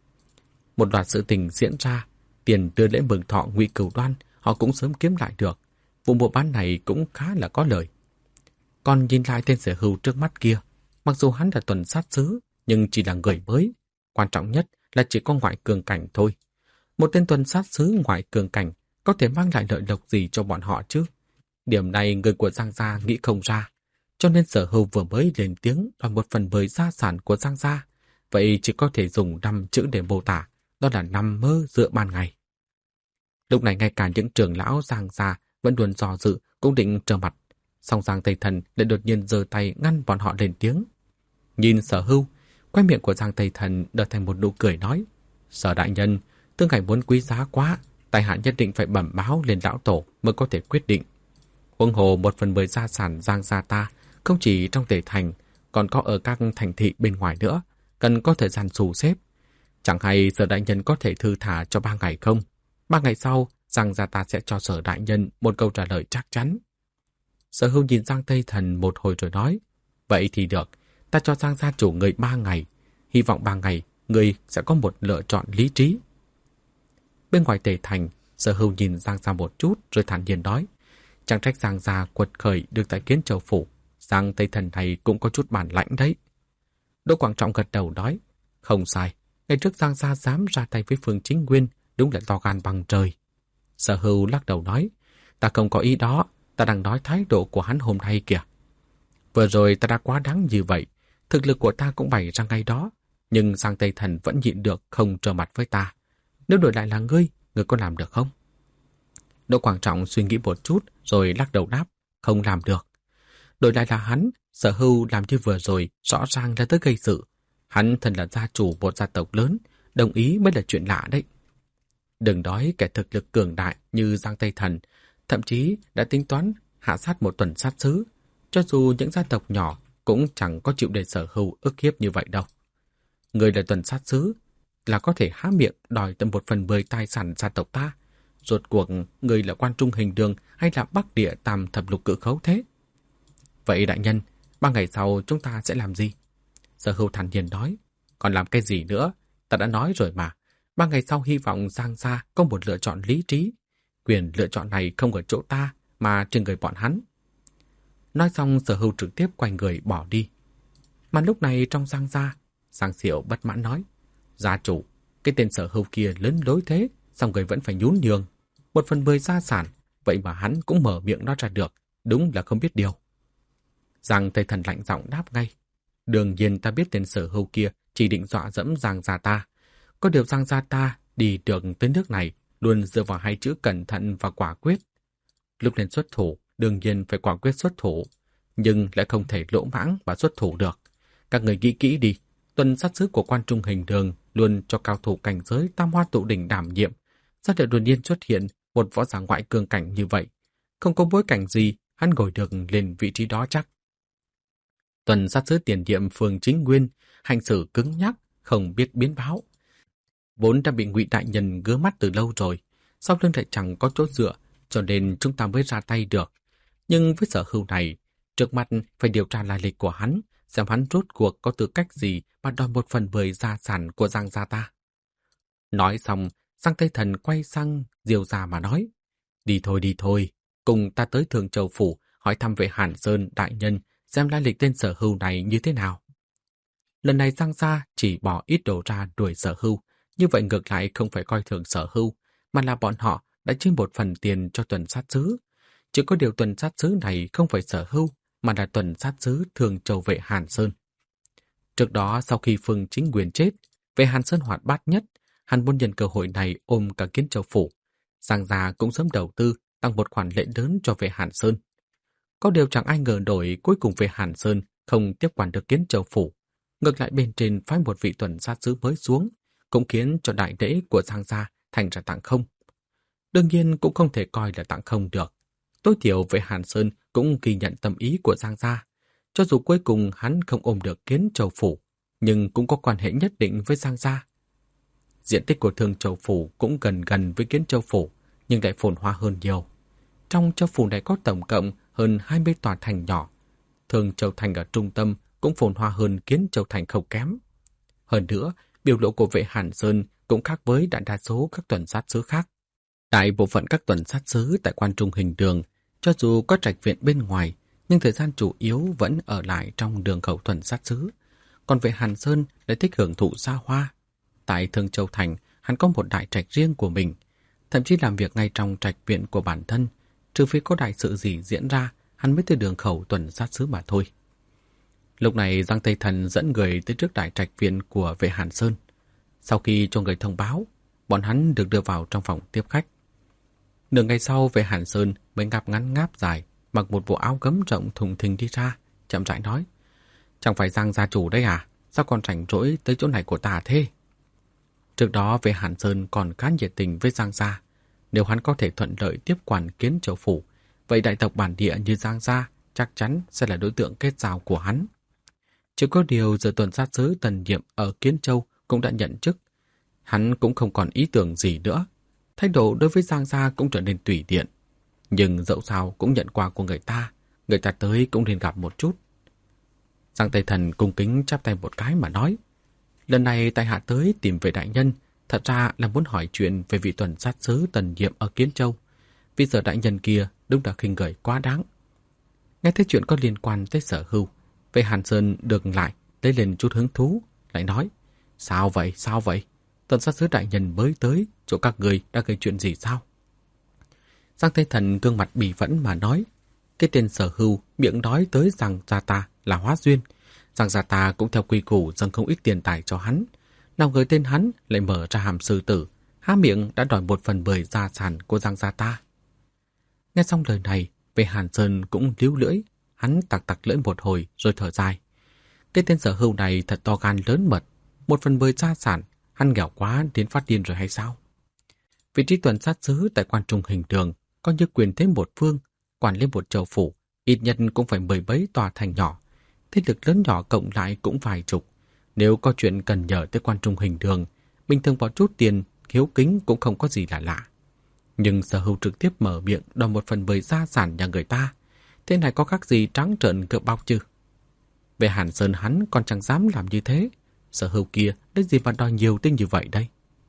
[SPEAKER 1] Một loạt sự tình diễn ra, tiền đưa lễ mừng thọ Ngụy Cửu Đoan họ cũng sớm kiếm lại được. Vụ mua bán này cũng khá là có lời. Còn nhìn lại tên Sở Hưu trước mắt kia, mặc dù hắn là tuần sát sứ, nhưng chỉ là người mới. Quan trọng nhất là chỉ có ngoại cường cảnh thôi. Một tên tuần sát sứ ngoại cường cảnh có thể mang lại lợi lộc gì cho bọn họ chứ? Điểm này người của Giang gia nghĩ không ra. Cho nên Sở Hưu vừa mới lên tiếng đòi một phần mười gia sản của Giang gia. Vậy chỉ có thể dùng năm chữ để mô tả, đó là nằm mơ giữa ban ngày. Lúc này ngay cả những trưởng lão Giang gia vẫn luôn dò dự, cũng định trở mặt. Song Giang Tây Thần lại đột nhiên giơ tay ngăn bọn họ lên tiếng. Nhìn Sở Hưu, quay miệng của Giang Tây Thần đợt thành một nụ cười nói, Sở đại nhân, Tương Cảnh muốn quý giá quá, tại hạ nhất định phải bẩm báo lên lão tổ mới có thể quyết định. Huống hồ một phần mười gia sản Giang gia ta không chỉ trong Tề thành, còn có ở các thành thị bên ngoài nữa, cần có thời gian xù xếp. Chẳng hay Sở đại nhân có thể thư thả cho ba ngày không? Ba ngày sau, Giang gia ta sẽ cho Sở đại nhân một câu trả lời chắc chắn. Sở Hưu nhìn Giang Tây Thần một hồi rồi nói, vậy thì được, ta cho Giang gia chủ người ba ngày. Hy vọng ba ngày, người sẽ có một lựa chọn lý trí. Bên ngoài Tề Thành, Sở Hưu nhìn Giang gia một chút rồi thản nhiên nói, chẳng trách Giang gia quật khởi được tại Kiến Châu phủ, Giang Tây Thần này cũng có chút bản lãnh đấy. Đỗ Quảng Trọng gật đầu nói, không sai, ngày trước Giang gia dám ra tay với Phương Chính Nguyên, đúng là to gan bằng trời. Sở Hưu lắc đầu nói, ta không có ý đó, ta đang nói thái độ của hắn hôm nay kìa. Vừa rồi ta đã quá đáng như vậy, thực lực của ta cũng bày ra ngay đó, nhưng Giang Tây Thần vẫn nhịn được không trở mặt với ta. Nếu đổi lại là ngươi, ngươi có làm được không? Đỗ Quảng Trọng suy nghĩ một chút rồi lắc đầu đáp, không làm được. Đổi lại là hắn, Sở Hưu làm như vừa rồi rõ ràng là tới gây sự. Hắn thân là gia chủ một gia tộc lớn, đồng ý mới là chuyện lạ đấy. Đừng nói kẻ thực lực cường đại như Giang Tây Thần, thậm chí đã tính toán hạ sát một tuần sát sứ. Cho dù những gia tộc nhỏ cũng chẳng có chịu để Sở Hưu ức hiếp như vậy đâu. Người là tuần sát sứ là có thể há miệng đòi tận một phần mười tài sản gia tộc ta. Rốt cuộc người là Quan Trung Hình Đường hay là Bắc Địa Tam Thập Lục Cự Khấu thế? Vậy đại nhân, ba ngày sau chúng ta sẽ làm gì? Sở Hưu thản nhiên nói, còn làm cái gì nữa? Ta đã nói rồi mà. Ba ngày sau hy vọng Giang gia có một lựa chọn lý trí. Quyền lựa chọn này không ở chỗ ta mà trên người bọn hắn. Nói xong Sở Hưu trực tiếp quay người bỏ đi. Mà lúc này trong Giang gia, Giang Siệu bất mãn nói, gia chủ, cái tên Sở Hưu kia lớn lối thế, xong người vẫn phải nhún nhường. Một phần mười gia sản, vậy mà hắn cũng mở miệng nói ra được, đúng là không biết điều. Giang Tây Thần lạnh giọng đáp ngay, đương nhiên ta biết tên Sở Hưu kia chỉ định dọa dẫm Giang gia ta. Có điều Giang gia ta đi được tới nước này luôn dựa vào hai chữ cẩn thận và quả quyết. Lúc nên xuất thủ, đương nhiên phải quả quyết xuất thủ, nhưng lại không thể lỗ mãng và xuất thủ được. Các người nghĩ kỹ đi, tuần sát sứ của Quan Trung Hình Đường luôn cho cao thủ cảnh giới Tam Hoa Tụ Đỉnh đảm nhiệm. Sao lại đột nhiên xuất hiện một võ giả ngoại cường cảnh như vậy? Không có bối cảnh gì, hắn ngồi được lên vị trí đó chắc. Tuần sát sứ tiền nhiệm Phương Chính Nguyên hành xử cứng nhắc, không biết biến báo. Vốn đã bị Ngụy đại nhân ngứa mắt từ lâu rồi, sau lưng lại chẳng có chỗ dựa, cho nên chúng ta mới ra tay được. Nhưng với Sở Hưu này, trước mặt phải điều tra lai lịch của hắn, xem hắn rốt cuộc có tư cách gì mà đòi một phần mười gia sản của Giang gia ta. Nói xong, Giang Tây Thần quay sang Diêu gia mà nói, đi thôi đi thôi, cùng ta tới Thường Châu phủ hỏi thăm về Hàn Sơn đại nhân xem lai lịch tên Sở Hưu này như thế nào. Lần này Giang gia chỉ bỏ ít đồ ra đuổi Sở Hưu, như vậy ngược lại không phải coi thường Sở Hưu, mà là bọn họ đã chia một phần tiền cho tuần sát sứ. Chỉ có điều tuần sát sứ này không phải Sở Hưu, mà là tuần sát sứ Thường Châu vệ Hàn Sơn. Trước đó sau khi Phương Chính Nguyên chết, vệ Hàn Sơn hoạt bát nhất, hắn muốn nhân cơ hội này ôm cả Kiến Châu phủ. Giang gia cũng sớm đầu tư tăng một khoản lệ lớn cho vệ Hàn Sơn. Có điều chẳng ai ngờ nổi cuối cùng vệ Hàn Sơn không tiếp quản được Kiến Châu phủ, ngược lại bên trên phái một vị tuần sát sứ mới xuống, cũng khiến cho đại lễ của Giang gia thành ra tặng không. Đương nhiên cũng không thể coi là tặng không được. Tối thiểu vệ Hàn Sơn cũng ghi nhận tâm ý của Giang gia. Cho dù cuối cùng hắn không ôm được Kiến Châu phủ, nhưng cũng có quan hệ nhất định với Giang gia. Diện tích của Thường Châu phủ cũng gần gần với Kiến Châu phủ, nhưng lại phồn hoa hơn nhiều. Trong châu phủ này có tổng cộng hơn hai mươi tòa thành nhỏ. Thường Châu thành ở trung tâm cũng phồn hoa hơn Kiến Châu thành không kém. Hơn nữa, biểu lộ của vệ Hàn Sơn cũng khác với đại đa số các tuần sát sứ khác. Đại bộ phận các tuần sát sứ tại Quan Trung Hình Đường, cho dù có trạch viện bên ngoài, nhưng thời gian chủ yếu vẫn ở lại trong đường khẩu tuần sát sứ. Còn vệ Hàn Sơn lại thích hưởng thụ xa hoa. Tại Thường Châu thành, hắn có một đại trạch riêng của mình, thậm chí làm việc ngay trong trạch viện của bản thân, trừ phi có đại sự gì diễn ra, hắn mới tới đường khẩu tuần sát sứ mà thôi. Lúc này Giang Tây Thần dẫn người tới trước đại trạch viện của vệ Hàn Sơn. Sau khi cho người thông báo, bọn hắn được đưa vào trong phòng tiếp khách. Nửa ngày sau, vệ Hàn Sơn mới ngáp ngắn ngáp dài, mặc một bộ áo gấm rộng thùng thình đi ra, chậm rãi nói, chẳng phải Giang gia chủ đấy à? Sao còn rảnh rỗi tới chỗ này của ta thế? Trước đó vệ Hàn Sơn còn khá nhiệt tình với Giang gia. Nếu hắn có thể thuận lợi tiếp quản Kiến Châu phủ, vậy đại tộc bản địa như Giang gia chắc chắn sẽ là đối tượng kết giao của hắn. Chỉ có điều giờ tuần sát sứ Tần Nhiệm ở Kiến Châu cũng đã nhận chức. Hắn cũng không còn ý tưởng gì nữa. Thái độ đối với Giang gia cũng trở nên tùy tiện. Nhưng dẫu sao cũng nhận quà của người ta, người ta tới cũng nên gặp một chút. Giang Tây Thần cung kính chắp tay một cái mà nói, lần này tại hạ tới tìm về đại nhân, thật ra là muốn hỏi chuyện về vị tuần sát sứ Tần Nhiệm ở Kiến Châu. Vì Sở đại nhân kia đúng là khinh gợi quá đáng. Nghe thấy chuyện có liên quan tới Sở Hưu, Vệ Hàn Sơn được lại lấy lên chút hứng thú, lại nói, sao vậy, sao vậy? Tuần sát sứ đại nhân mới tới, chỗ các người đã gây chuyện gì sao? Giang Tây Thần gương mặt bỉ phẫn mà nói, cái tên Sở Hưu miệng nói tới rằng gia ta là hóa duyên, rằng gia ta cũng theo quy củ dâng không ít tiền tài cho hắn. Nào ngờ tên hắn lại mở ra hàm sư tử, há miệng đã đòi một phần mười gia sản của Giang gia ta. Nghe xong lời này, Vệ Hàn Sơn cũng líu lưỡi, hắn tặc tặc lưỡi một hồi rồi thở dài. Cái tên Sở Hưu này thật to gan lớn mật, một phần mười gia sản, hắn nghèo quá đến phát điên rồi hay sao? Vị trí tuần sát sứ tại quan trung hình đường có như quyền thế một phương, quản lý một châu phủ, ít nhất cũng phải mười mấy tòa thành nhỏ. Thế lực lớn nhỏ cộng lại cũng vài chục. Nếu có chuyện cần nhờ tới quan trung hình đường, bình thường bỏ chút tiền, hiếu kính cũng không có gì là lạ. Nhưng Sở Hưu trực tiếp mở miệng đòi một phần mười gia sản nhà người ta. Thế này có khác gì trắng trợn cướp bóc chứ? Về Hàn Sơn hắn còn chẳng dám làm như thế. Sở Hưu kia lấy gì mà đòi nhiều tên như vậy đây?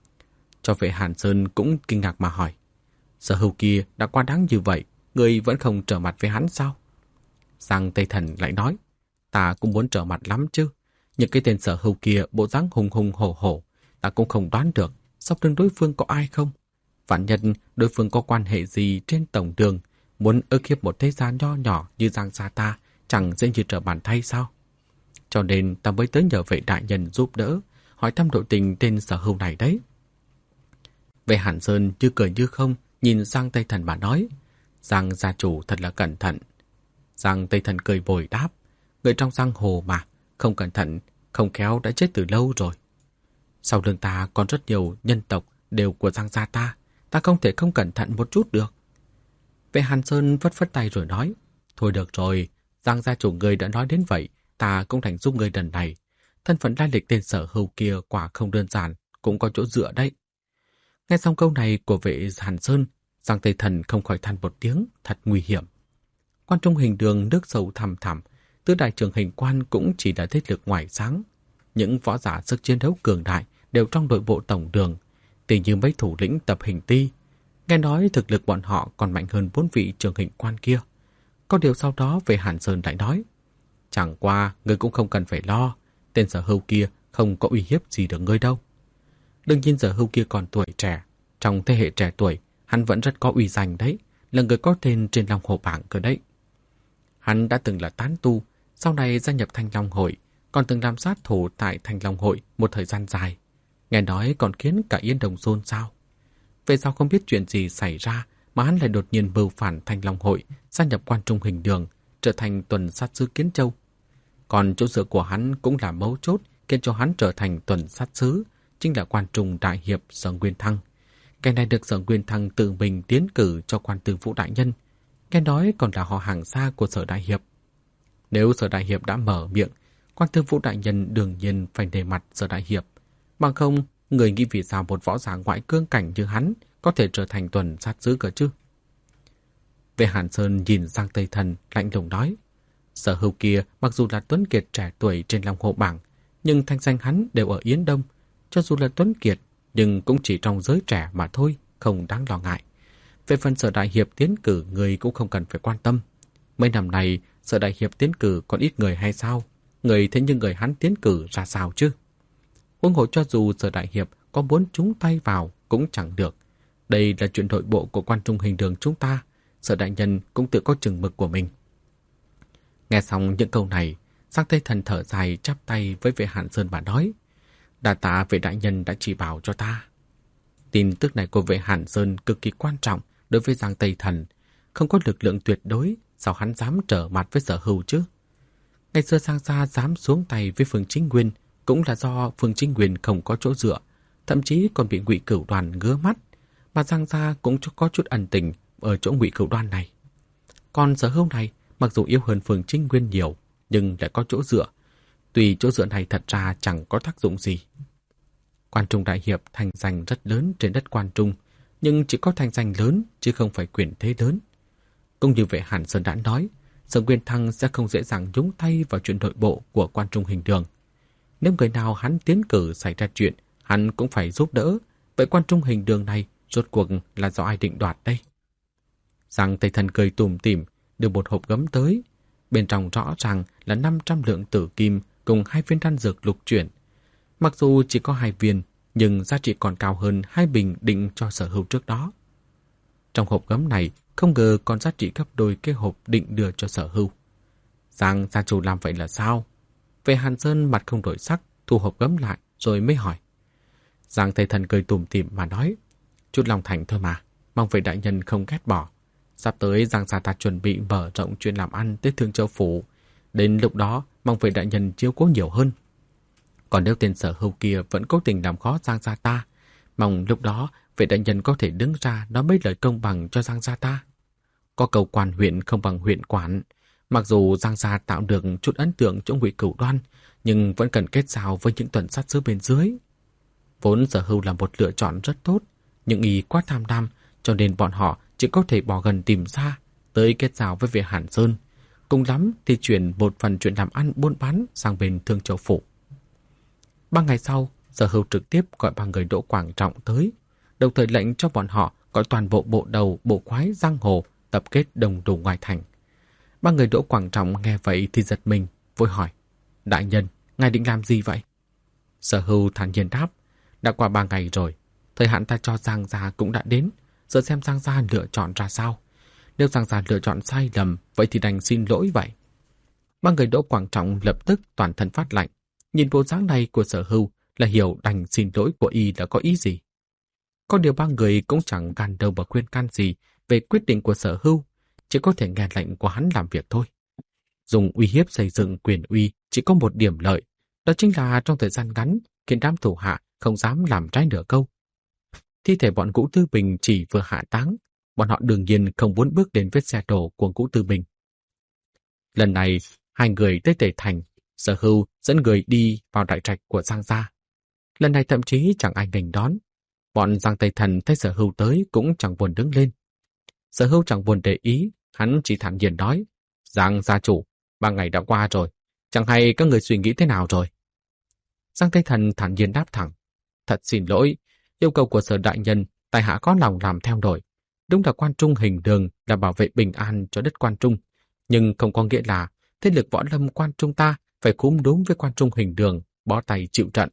[SPEAKER 1] Cho Vệ Hàn Sơn cũng kinh ngạc mà hỏi, Sở Hưu kia đã quá đáng như vậy, người vẫn không trở mặt với hắn sao? Giang Tây Thần lại nói, ta cũng muốn trở mặt lắm chứ. Những cái tên Sở Hưu kia bộ dáng hùng hùng hổ hổ, ta cũng không đoán được sau lưng đối phương có ai không. Vạn nhân đối phương có quan hệ gì trên tổng đường, muốn ức hiếp một thế gia nho nhỏ như Giang gia ta chẳng dễ như trở bàn tay sao? Cho nên ta mới tới nhờ Vệ đại nhân giúp đỡ, hỏi thăm độ tình tên Sở Hưu này đấy. Vệ Hàn Sơn như cười như không, nhìn Giang Tây Thần mà nói, Giang gia chủ thật là cẩn thận. Giang Tây Thần cười bồi đáp, người trong giang hồ mà, không cẩn thận, không khéo đã chết từ lâu rồi. Sau lưng ta còn rất nhiều nhân tộc đều của Giang gia ta, ta không thể không cẩn thận một chút được. Vệ Hàn Sơn vất vất tay rồi nói, thôi được rồi, Giang gia chủ người đã nói đến vậy, ta cũng thành giúp người lần này. Thân phận lai lịch tên Sở Hưu kia quả không đơn giản, cũng có chỗ dựa đấy. Nghe xong câu này của Vệ Hàn Sơn, Giang Tây Thần không khỏi than một tiếng, thật nguy hiểm. Quan trung hình đường nước sâu thẳm thẳm, tứ đại trưởng hình quan cũng chỉ là thế lực ngoài sáng. Những võ giả sức chiến đấu cường đại đều trong đội bộ tổng đường, tỉ như mấy thủ lĩnh tập hình ti. Nghe nói thực lực bọn họ còn mạnh hơn bốn vị trưởng hình quan kia. Có điều sau đó Vệ Hàn Sơn lại nói, chẳng qua ngươi cũng không cần phải lo, tên Sở Hưu kia không có uy hiếp gì được ngươi đâu. Đương nhiên Sở Hưu kia còn tuổi trẻ, trong thế hệ trẻ tuổi hắn vẫn rất có uy danh đấy, là người có tên trên Long Hồ bảng cơ đấy. Hắn đã từng là tán tu, sau này gia nhập Thanh Long Hội, còn từng làm sát thủ tại Thanh Long Hội một thời gian dài. Nghe nói còn khiến cả Yên Đồng xôn xao. Vậy sao không biết chuyện gì xảy ra mà hắn lại đột nhiên mưu phản Thanh Long Hội, gia nhập quan trung hình đường, trở thành tuần sát sứ Kiến Châu. Còn chỗ dựa của hắn cũng là mấu chốt khiến cho hắn trở thành tuần sát sứ, chính là quan trung đại hiệp Sở Nguyên Thăng. Cái này được Sở Nguyên Thăng tự mình tiến cử cho quan tư vũ đại nhân. Nghe nói còn là họ hàng xa của Sở đại hiệp. Nếu Sở đại hiệp đã mở miệng, quan tư vũ đại nhân đương nhiên phải nề mặt Sở đại hiệp. Bằng không, người nghĩ vì sao một võ giả ngoại cương cảnh như hắn có thể trở thành tuần sát sứ cơ chứ? Vệ Hàn Sơn nhìn sang Tây Thần lạnh lùng nói, Sở Hưu kia mặc dù là tuấn kiệt trẻ tuổi trên Long Hồ bảng, nhưng thanh danh hắn đều ở Yến Đông. Cho dù là tuấn kiệt, nhưng cũng chỉ trong giới trẻ mà thôi, không đáng lo ngại. Về phần Sở đại hiệp tiến cử người cũng không cần phải quan tâm. Mấy năm này Sở đại hiệp tiến cử còn ít người hay sao? Người thế nhưng người hắn tiến cử ra sao chứ? Huống hồ cho dù Sở đại hiệp có muốn trúng tay vào cũng chẳng được. Đây là chuyện nội bộ của quan trung hình đường chúng ta, Sở đại nhân cũng tự có chừng mực của mình. Nghe xong những câu này, Giang Tây Thần thở dài chắp tay với Vệ Hàn Sơn mà nói, đa tạ Vệ đại nhân đã chỉ bảo cho ta. Tin tức này của Vệ Hàn Sơn cực kỳ quan trọng đối với Giang Tây Thần. Không có lực lượng tuyệt đối, sao hắn dám trở mặt với Sở Hưu chứ? Ngày xưa Giang gia dám xuống tay với Phương Chính Nguyên cũng là do Phương Chính Nguyên không có chỗ dựa, thậm chí còn bị Ngụy Cửu Đoàn ngứa mắt, mà Giang gia cũng có chút ẩn tình ở chỗ Ngụy Cửu Đoàn này. Còn Sở Hưu này, mặc dù yếu hơn Phương Chính Nguyên nhiều, nhưng lại có chỗ dựa. Tuy chỗ dựa này thật ra chẳng có tác dụng gì. Quan Trung đại hiệp thành danh rất lớn trên đất Quan Trung, nhưng chỉ có thành danh lớn chứ không phải quyền thế lớn. Cũng như vệ Hàn Sơn đã nói, Sở Nguyên Thăng sẽ không dễ dàng nhúng tay vào chuyện nội bộ của Quan Trung Hình Đường. Nếu người nào hắn tiến cử xảy ra chuyện, hắn cũng phải giúp đỡ. Vậy Quan Trung Hình Đường này rốt cuộc là do ai định đoạt đây? Giang Tây Thần cười tủm tỉm đưa một hộp gấm tới. Bên trong rõ ràng là năm trăm lượng tử kim cùng hai viên đan dược lục chuyển. Mặc dù chỉ có hai viên, nhưng giá trị còn cao hơn hai bình định cho Sở Hưu trước đó. Trong hộp gấm này, không ngờ còn giá trị gấp đôi cái hộp định đưa cho Sở Hưu. Giang gia chủ làm vậy là sao? Vệ Hàn Sơn mặt không đổi sắc, thu hộp gấm lại rồi mới hỏi. Giang Tây Thần cười tủm tỉm mà nói, chút lòng thành thôi mà, mong vậy đại nhân không ghét bỏ. Sắp tới Giang gia ta chuẩn bị mở rộng chuyện làm ăn tới Thương Châu Phủ. Đến lúc đó, mong vậy đại nhân chiếu cố nhiều hơn. Còn nếu tên Sở Hưu kia vẫn cố tình làm khó Giang gia ta, mong lúc đó vệ đại nhân có thể đứng ra nói mấy lời công bằng cho Giang gia ta. Có câu quan huyện không bằng huyện quản. Mặc dù Giang gia tạo được chút ấn tượng chỗ Ngụy Cửu Đoan, nhưng vẫn cần kết giao với những tuần sát sứ bên dưới. Vốn Sở Hưu là một lựa chọn rất tốt, nhưng y quá tham lam, cho nên bọn họ chỉ có thể bỏ gần tìm xa, tới kết giao với vệ Hàn Sơn. Cùng lắm thì chuyển một phần chuyện làm ăn buôn bán sang bên Thương Châu Phủ. Ba ngày sau, Sở Hưu trực tiếp gọi ba người Đỗ Quảng Trọng tới, đồng thời lệnh cho bọn họ gọi toàn bộ bộ đầu, bộ khoái giang hồ tập kết đồng đủ ngoài thành. Ba người Đỗ Quảng Trọng nghe vậy thì giật mình, vội hỏi: Đại nhân, ngài định làm gì vậy? Sở Hưu thản nhiên đáp: Đã qua ba ngày rồi, thời hạn ta cho Giang gia cũng đã đến, giờ xem Giang gia lựa chọn ra sao. Nếu Giang gia lựa chọn sai lầm, vậy thì đành xin lỗi vậy. Ba người Đỗ Quảng Trọng lập tức toàn thân phát lạnh, nhìn bộ dáng này của Sở Hưu là hiểu đành xin lỗi của y là có ý gì. Có điều ba người cũng chẳng gan đâu mà khuyên can gì về quyết định của Sở Hưu, chỉ có thể nghe lệnh của hắn làm việc thôi. Dùng uy hiếp xây dựng quyền uy chỉ có một điểm lợi, đó chính là trong thời gian ngắn khiến đám thủ hạ không dám làm trái nửa câu. Thi thể bọn Ngũ Tư Bình chỉ vừa hạ táng, bọn họ đương nhiên không muốn bước đến vết xe đổ của Ngũ Tư Bình. Lần này, hai người tới Tề Thành, Sở Hưu dẫn người đi vào đại trạch của Giang gia. Lần này thậm chí chẳng ai nghênh đón. Bọn Giang Tây Thần thấy Sở Hưu tới cũng chẳng buồn đứng lên. Sở Hưu chẳng buồn để ý, hắn chỉ thản nhiên nói: Giang gia chủ, ba ngày đã qua rồi, chẳng hay các người suy nghĩ thế nào rồi? Giang Tây Thần thản nhiên đáp thẳng: Thật xin lỗi, yêu cầu của Sở đại nhân, tại hạ có lòng làm theo nổi. Đúng là Quan Trung Hình Đường là bảo vệ bình an cho đất Quan Trung, nhưng không có nghĩa là thế lực võ lâm Quan Trung ta phải cúm đúng với Quan Trung Hình Đường, bó tay chịu trận.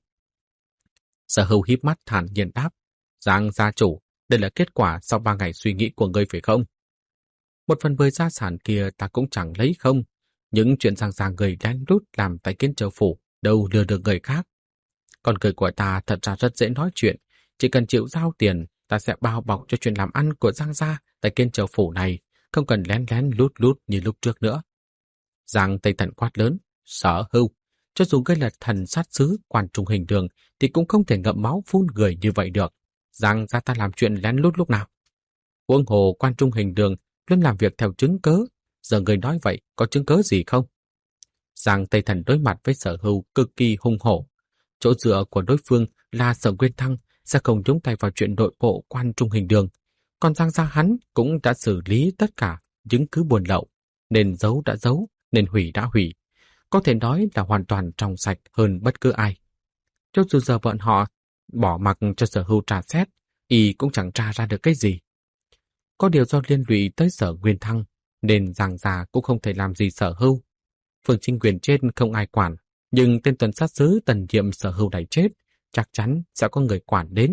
[SPEAKER 1] Sở Hưu híp mắt thản nhiên đáp: Giang gia chủ, đây là kết quả sau ba ngày suy nghĩ của ngươi phải không? Một phần mười gia sản kia ta cũng chẳng lấy không. Những chuyện Giang gia người lén lút làm tại Kiến Châu Phủ đâu lừa được người khác. Còn người của ta thật ra rất dễ nói chuyện, chỉ cần chịu giao tiền, ta sẽ bao bọc cho chuyện làm ăn của Giang gia tại Kiến Châu Phủ này, không cần lén lén lút lút như lúc trước nữa. Giang Tây Thần quát lớn: Sở Hưu, cho dù ngươi là thần sát sứ Quan Trung Hình Đường thì cũng không thể ngậm máu phun người như vậy được. Giang gia ta làm chuyện lén lút lúc nào? Huống hồ Quan Trung Hình Đường luôn làm việc theo chứng cớ, giờ người nói vậy có chứng cớ gì không? Giang Tây Thần đối mặt với Sở Hưu cực kỳ hung hổ. Chỗ dựa của đối phương là Sở Nguyên Thăng sẽ không nhúng tay vào chuyện nội bộ Quan Trung Hình Đường, còn Giang gia hắn cũng đã xử lý tất cả chứng cứ buôn lậu, nên giấu đã giấu, nên hủy đã hủy. Có thể nói là hoàn toàn trong sạch hơn bất cứ ai. Cho dù giờ bọn họ bỏ mặc cho Sở Hưu tra xét, y cũng chẳng tra ra được cái gì. Có điều do liên lụy tới Sở Nguyên Thăng, nên Giang gia cũng không thể làm gì Sở Hưu. Phường chính quyền trên không ai quản, nhưng tên tuần sát sứ tần nhiệm Sở Hưu này chết, chắc chắn sẽ có người quản đến.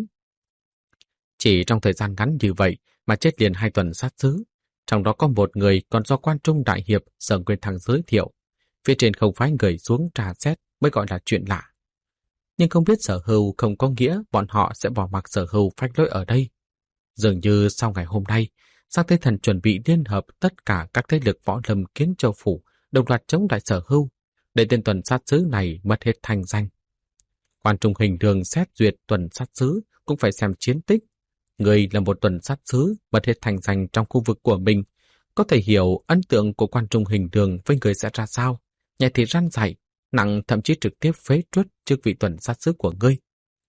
[SPEAKER 1] Chỉ trong thời gian ngắn như vậy mà chết liền hai tuần sát sứ, trong đó có một người còn do Quan Trung đại hiệp Sở Nguyên Thăng giới thiệu. Phía trên không phái người xuống tra xét mới gọi là chuyện lạ. Nhưng không biết Sở Hưu không có nghĩa bọn họ sẽ bỏ mặc Sở Hưu phách lối ở đây. Dường như sau ngày hôm nay, Giang Tây Thần chuẩn bị liên hợp tất cả các thế lực võ lâm Kiến Châu Phủ đồng loạt chống lại Sở Hưu, để tên tuần sát sứ này mất hết thanh danh. Quan Trung Hình Đường xét duyệt tuần sát sứ cũng phải xem chiến tích. Người là một tuần sát sứ mất hết thanh danh trong khu vực của mình, có thể hiểu ấn tượng của Quan Trung Hình Đường với người sẽ ra sao. Nhẹ thì răn dạy, Nàng thậm chí trực tiếp phế truất chức vị tuần sát sứ của ngươi.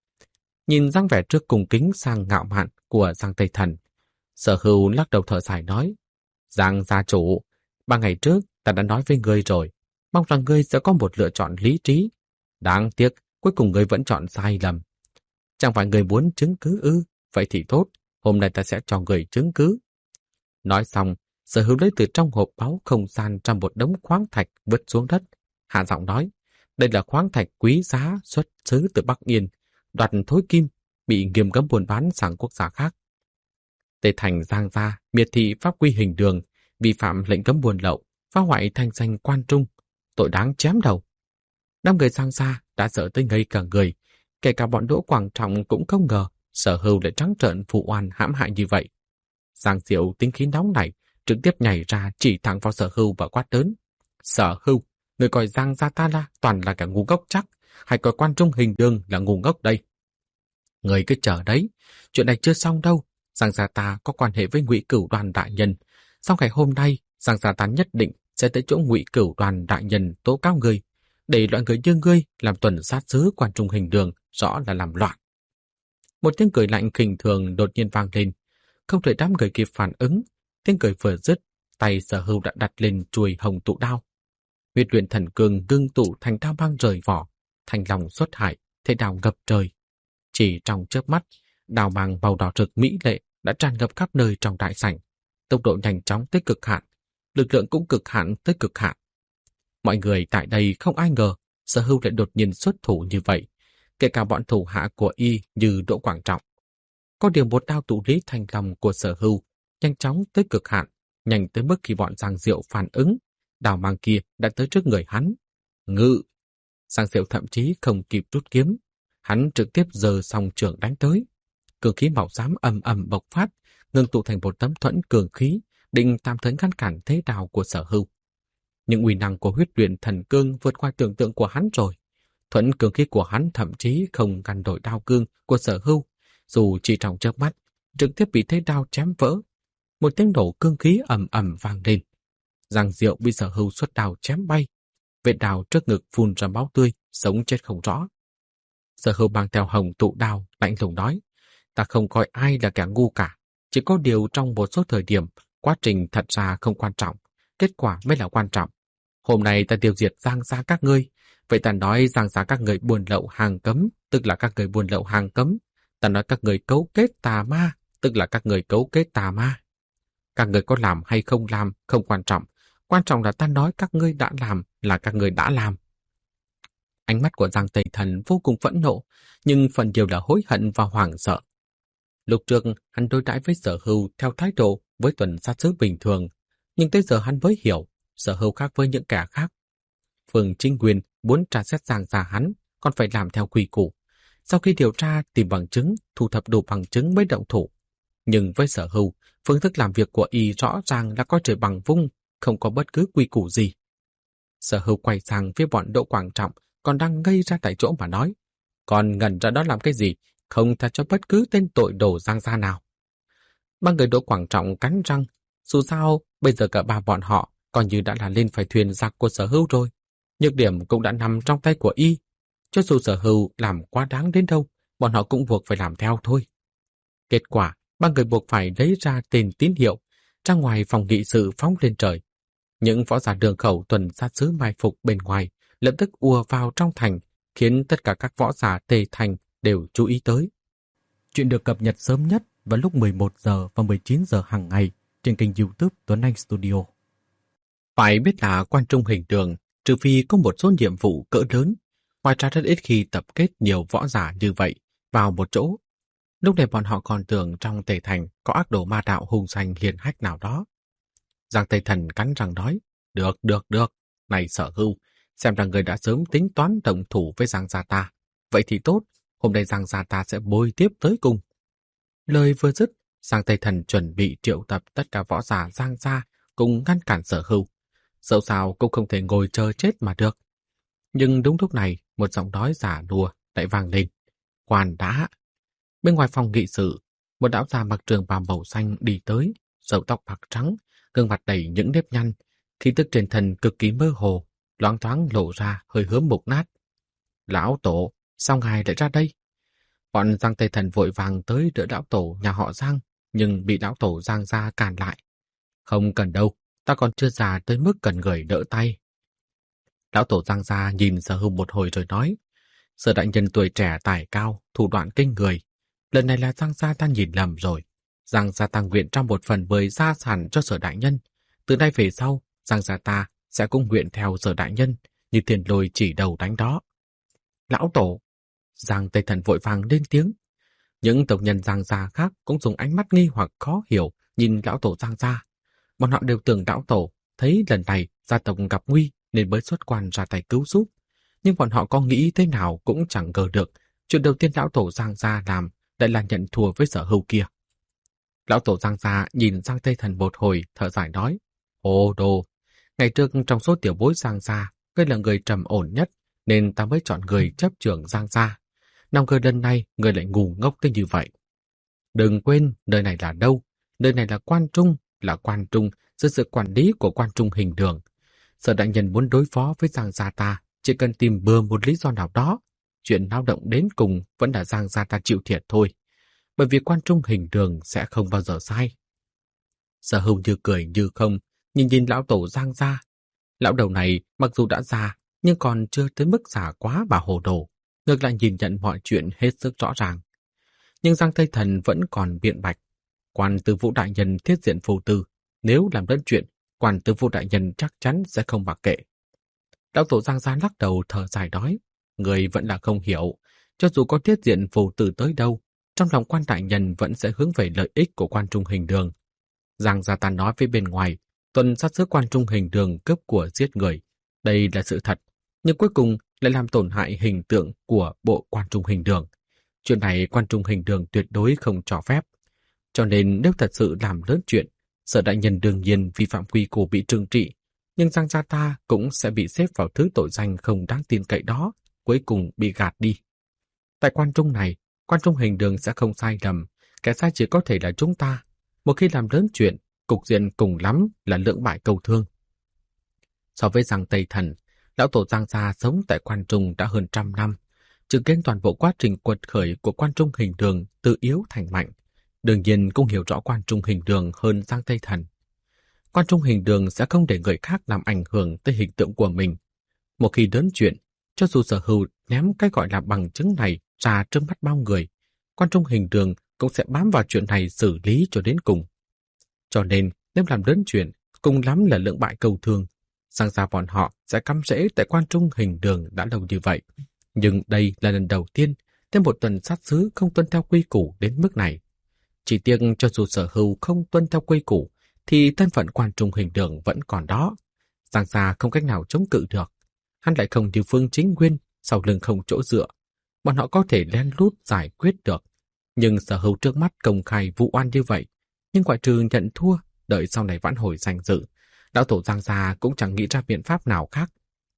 [SPEAKER 1] Nhìn dáng vẻ trước cùng kính sang ngạo mạn của Giang Tây Thần, Sở Hưu lắc đầu thở dài nói, Giang gia chủ, ba ngày trước ta đã nói với ngươi rồi, mong rằng ngươi sẽ có một lựa chọn lý trí. Đáng tiếc, cuối cùng ngươi vẫn chọn sai lầm. Chẳng phải ngươi muốn chứng cứ ư? Vậy thì tốt, hôm nay ta sẽ cho ngươi chứng cứ. Nói xong, Sở Hưu lấy từ trong hộp báu không gian trong một đống khoáng thạch vứt xuống đất. Hạ giọng nói, đây là khoáng thạch quý giá xuất xứ từ Bắc Yên, đoạt thối kim, bị nghiêm cấm buôn bán sang quốc gia khác. Tề Thành Giang gia miệt thị pháp quy hình đường, vi phạm lệnh cấm buôn lậu, phá hoại thanh danh quan trung, tội đáng chém đầu. Năm người Giang gia đã sợ tới ngây cả người, kể cả bọn Đỗ Quảng Trọng cũng không ngờ Sở Hưu lại trắng trợn phụ oan hãm hại như vậy. Giang Diệu tính khí nóng này trực tiếp nhảy ra chỉ thẳng vào Sở Hưu và quát lớn. Sở Hưu, người coi Giang gia ta là toàn là cả ngu ngốc chắc, hay coi quan trung hình đường là ngu ngốc đây? Người cứ chờ đấy, chuyện này chưa xong đâu. Giang gia ta có quan hệ với Ngụy Cửu Đoàn đại nhân. Sau ngày hôm nay, Giang gia ta nhất định sẽ tới chỗ Ngụy Cửu Đoàn đại nhân tố cáo người, để loại người như ngươi làm tuần sát sứ quan trung hình đường, rõ là làm loạn. Một tiếng cười lạnh khinh thường đột nhiên vang lên, không đợi đám người kịp phản ứng, tiếng cười vừa dứt, tay Sở Hưu đã đặt lên chuôi hồng tụ đao. Huyết luyện thần cương ngưng tụ thành đao băng rời vỏ, thành lòng xuất hải, thế đao ngập trời. Chỉ trong chớp mắt, đao mang màu đỏ rực mỹ lệ đã tràn ngập khắp nơi trong đại sảnh, tốc độ nhanh chóng tới cực hạn, lực lượng cũng cực hạn tới cực hạn. Mọi người tại đây không ai ngờ Sở Hưu lại đột nhiên xuất thủ như vậy, kể cả bọn thủ hạ của y như Đỗ Quảng Trọng. Có điều một đao tụ lý thành lòng của Sở Hưu nhanh chóng tới cực hạn, nhanh tới mức khi bọn Giang Diệu phản ứng, đao mang kia đã tới trước người hắn. Ngự! Giang Diệu thậm chí không kịp rút kiếm, hắn trực tiếp giơ song trường đánh tới. Cường khí màu xám ầm ầm bộc phát, ngưng tụ thành một tấm thuẫn cường khí, định tạm thời ngăn cản thế đao của Sở Hưu. Nhưng uy năng của huyết luyện thần cương vượt qua tưởng tượng của hắn rồi. Thuẫn cường khí của hắn thậm chí không ngăn đổi đao cương của Sở Hưu, dù chỉ trong chớp mắt, trực tiếp bị thế đao chém vỡ. Một tiếng nổ cương khí ầm ầm vang lên. Giang Diệu bị Sở Hưu xuất đao chém bay, vết đao trước ngực phun ra máu tươi, sống chết không rõ. Sở Hưu mang theo hồng tụ đao, lạnh lùng nói, ta không coi ai là kẻ ngu cả, chỉ có điều trong một số thời điểm, quá trình thật ra không quan trọng, kết quả mới là quan trọng. Hôm nay ta tiêu diệt Giang gia các ngươi, vậy ta nói Giang gia các người buôn lậu hàng cấm, tức là các người buôn lậu hàng cấm. Ta nói các người cấu kết tà ma, tức là các người cấu kết tà ma. Các người có làm hay không làm không quan trọng, quan trọng là ta nói các ngươi đã làm là các người đã làm. Ánh mắt của Giang Tây Thần vô cùng phẫn nộ, nhưng phần nhiều là hối hận và hoảng sợ. Lúc trước hắn đối đãi với Sở Hưu theo thái độ với tuần sát sứ bình thường, nhưng tới giờ hắn mới hiểu Sở Hưu khác với những kẻ khác. Phường Trinh Nguyên muốn tra xét Giang gia hắn, còn phải làm theo quy củ. Sau khi điều tra, tìm bằng chứng, thu thập đủ bằng chứng mới động thủ. Nhưng với Sở Hưu, phương thức làm việc của y rõ ràng là coi trời bằng vung, không có bất cứ quy củ gì. Sở Hưu quay sang phía bọn Đỗ Quảng Trọng, còn đang ngây ra tại chỗ mà nói, còn ngẩn ra đó làm cái gì, không tha cho bất cứ tên tội đồ Giang gia nào. Ba người Đỗ Quảng Trọng cắn răng, dù sao bây giờ cả ba bọn họ coi như đã là lên phải thuyền giặc của Sở Hưu rồi, nhược điểm cũng đã nằm trong tay của y. Cho dù Sở Hưu làm quá đáng đến đâu, bọn họ cũng buộc phải làm theo thôi. Kết quả, ba người buộc phải lấy ra tên tín hiệu, ra ngoài phòng nghị sự phóng lên trời. Những võ giả đường khẩu tuần sát sứ mai phục bên ngoài lập tức ùa vào trong thành, khiến tất cả các võ giả Tề Thành đều chú ý tới. Chuyện được cập nhật sớm nhất vào lúc mười một giờ và mười chín giờ hàng ngày trên kênh YouTube Tuấn Anh Studio. Phải biết là quan trung hình đường, trừ phi có một số nhiệm vụ cỡ lớn, ngoài ra rất ít khi tập kết nhiều võ giả như vậy vào một chỗ. Lúc này bọn họ còn tưởng trong Tề Thành có ác đồ ma đạo hùng danh hiền hách nào đó. Giang Tây Thần cắn răng nói, được, được, được, này Sở Hưu, xem ra người đã sớm tính toán động thủ với Giang gia ta. Vậy thì tốt, hôm nay Giang gia ta sẽ bồi tiếp tới cùng. Lời vừa dứt, Giang Tây Thần chuẩn bị triệu tập tất cả võ giả Giang gia cùng ngăn cản Sở Hưu. Dẫu sao cũng không thể ngồi chờ chết mà được. Nhưng đúng lúc này, một giọng nói giả đùa lại vang lên. Quan đã! Bên ngoài phòng nghị sự, một lão già mặc trường bào màu xanh đi tới, râu tóc bạc trắng, gương mặt đầy những nếp nhăn, khí tức trên thân cực kỳ mơ hồ. loáng thoáng lộ ra hơi hớm mục nát. Lão tổ, sao ngài lại ra đây? Bọn Giang Tây Thần vội vàng tới đỡ lão tổ nhà họ Giang, nhưng bị lão tổ Giang gia cản lại. Không cần đâu, ta còn chưa già tới mức cần người đỡ tay. Lão tổ Giang gia nhìn Sở Hưu một hồi rồi nói, Sở đại nhân tuổi trẻ tài cao, thủ đoạn kinh người. Lần này là Giang gia ta nhìn lầm rồi. Giang gia ta nguyện trong một phần mười gia sản cho Sở đại nhân. Từ nay về sau, Giang gia ta sẽ cũng nguyện theo Sở đại nhân, như tiền lôi chỉ đầu đánh đó. Lão tổ! Giang Tây Thần vội vàng lên tiếng. Những tộc nhân Giang gia khác cũng dùng ánh mắt nghi hoặc khó hiểu nhìn lão tổ Giang gia. Bọn họ đều tưởng lão tổ thấy lần này gia tộc gặp nguy nên mới xuất quan ra tay cứu giúp. Nhưng bọn họ có nghĩ thế nào cũng chẳng ngờ được, chuyện đầu tiên lão tổ Giang gia làm lại là nhận thua với Sở Hưu kia. Lão tổ Giang gia nhìn Giang Tây Thần một hồi, thở dài nói, Ô đồ, ngày trước trong số tiểu bối Giang gia, ngươi là người trầm ổn nhất, nên ta mới chọn người chấp trưởng Giang gia. Nào ngờ lần này người lại ngu ngốc tới như vậy. Đừng quên, nơi này là đâu? Nơi này là Quan Trung, là Quan Trung dưới sự quản lý của Quan Trung Hình Đường. Sở đại nhân muốn đối phó với Giang gia ta, chỉ cần tìm bừa một lý do nào đó. Chuyện lao động đến cùng vẫn là Giang gia ta chịu thiệt thôi. Bởi vì Quan Trung Hình Đường sẽ không bao giờ sai. Sở Hưu như cười như không, nhìn nhìn lão tổ Giang gia. Lão đầu này mặc dù đã già, nhưng còn chưa tới mức già quá bà hồ đồ. Ngược lại nhìn nhận mọi chuyện hết sức rõ ràng. Nhưng Giang Tây Thần vẫn còn biện bạch. Quan Tư Vũ đại nhân thiết diện phù tư, nếu làm đơn chuyện, Quan Tư Vũ đại nhân chắc chắn sẽ không mặc kệ. Lão tổ Giang gia lắc đầu thở dài nói, người vẫn là không hiểu, cho dù có thiết diện phù tư tới đâu, trong lòng Quan đại nhân vẫn sẽ hướng về lợi ích của Quan Trung Hình Đường. Giang gia ta nói với bên ngoài, tuần sát sứ Quan Trung Hình Đường cướp của giết người, đây là sự thật, nhưng cuối cùng lại làm tổn hại hình tượng của bộ Quan Trung Hình Đường. Chuyện này Quan Trung Hình Đường tuyệt đối không cho phép. Cho nên nếu thật sự làm lớn chuyện, Sở đại nhân đương nhiên vi phạm quy củ bị trừng trị, nhưng Giang gia ta cũng sẽ bị xếp vào thứ tội danh không đáng tin cậy đó, cuối cùng bị gạt đi. Tại Quan Trung này, Quan Trung Hình Đường sẽ không sai lầm, kẻ sai chỉ có thể là chúng ta. Một khi làm lớn chuyện, cục diện cùng lắm là lưỡng bại câu thương. So với Giang Tây Thần, lão tổ Giang gia sống tại Quan Trung đã hơn trăm năm, chứng kiến toàn bộ quá trình quật khởi của Quan Trung Hình Đường từ yếu thành mạnh, đương nhiên cũng hiểu rõ Quan Trung Hình Đường hơn Giang Tây Thần. Quan Trung Hình Đường sẽ không để người khác làm ảnh hưởng tới hình tượng của mình. Một khi lớn chuyện, cho dù Sở Hưu ném cái gọi là bằng chứng này ra trước mắt bao người, Quan Trung Hình Đường cũng sẽ bám vào chuyện này xử lý cho đến cùng. Cho nên, nếu làm lớn chuyện, cùng lắm là lưỡng bại câu thương. Giang gia bọn họ sẽ cắm rễ tại Quan Trung Hình Đường đã lâu như vậy. Nhưng đây là lần đầu tiên thêm một tuần sát sứ không tuân theo quy củ đến mức này. Chỉ tiếc cho dù Sở Hưu không tuân theo quy củ, thì thân phận Quan Trung Hình Đường vẫn còn đó. Giang gia không cách nào chống cự được. Hắn lại không như Phương Chính Nguyên, sau lưng không chỗ dựa. Bọn họ có thể lén lút giải quyết được. Nhưng Sở Hưu trước mắt công khai vụ oan như vậy. Nhưng ngoại trừ nhận thua, đợi sau này vãn hồi danh dự, lão tổ Giang gia cũng chẳng nghĩ ra biện pháp nào khác.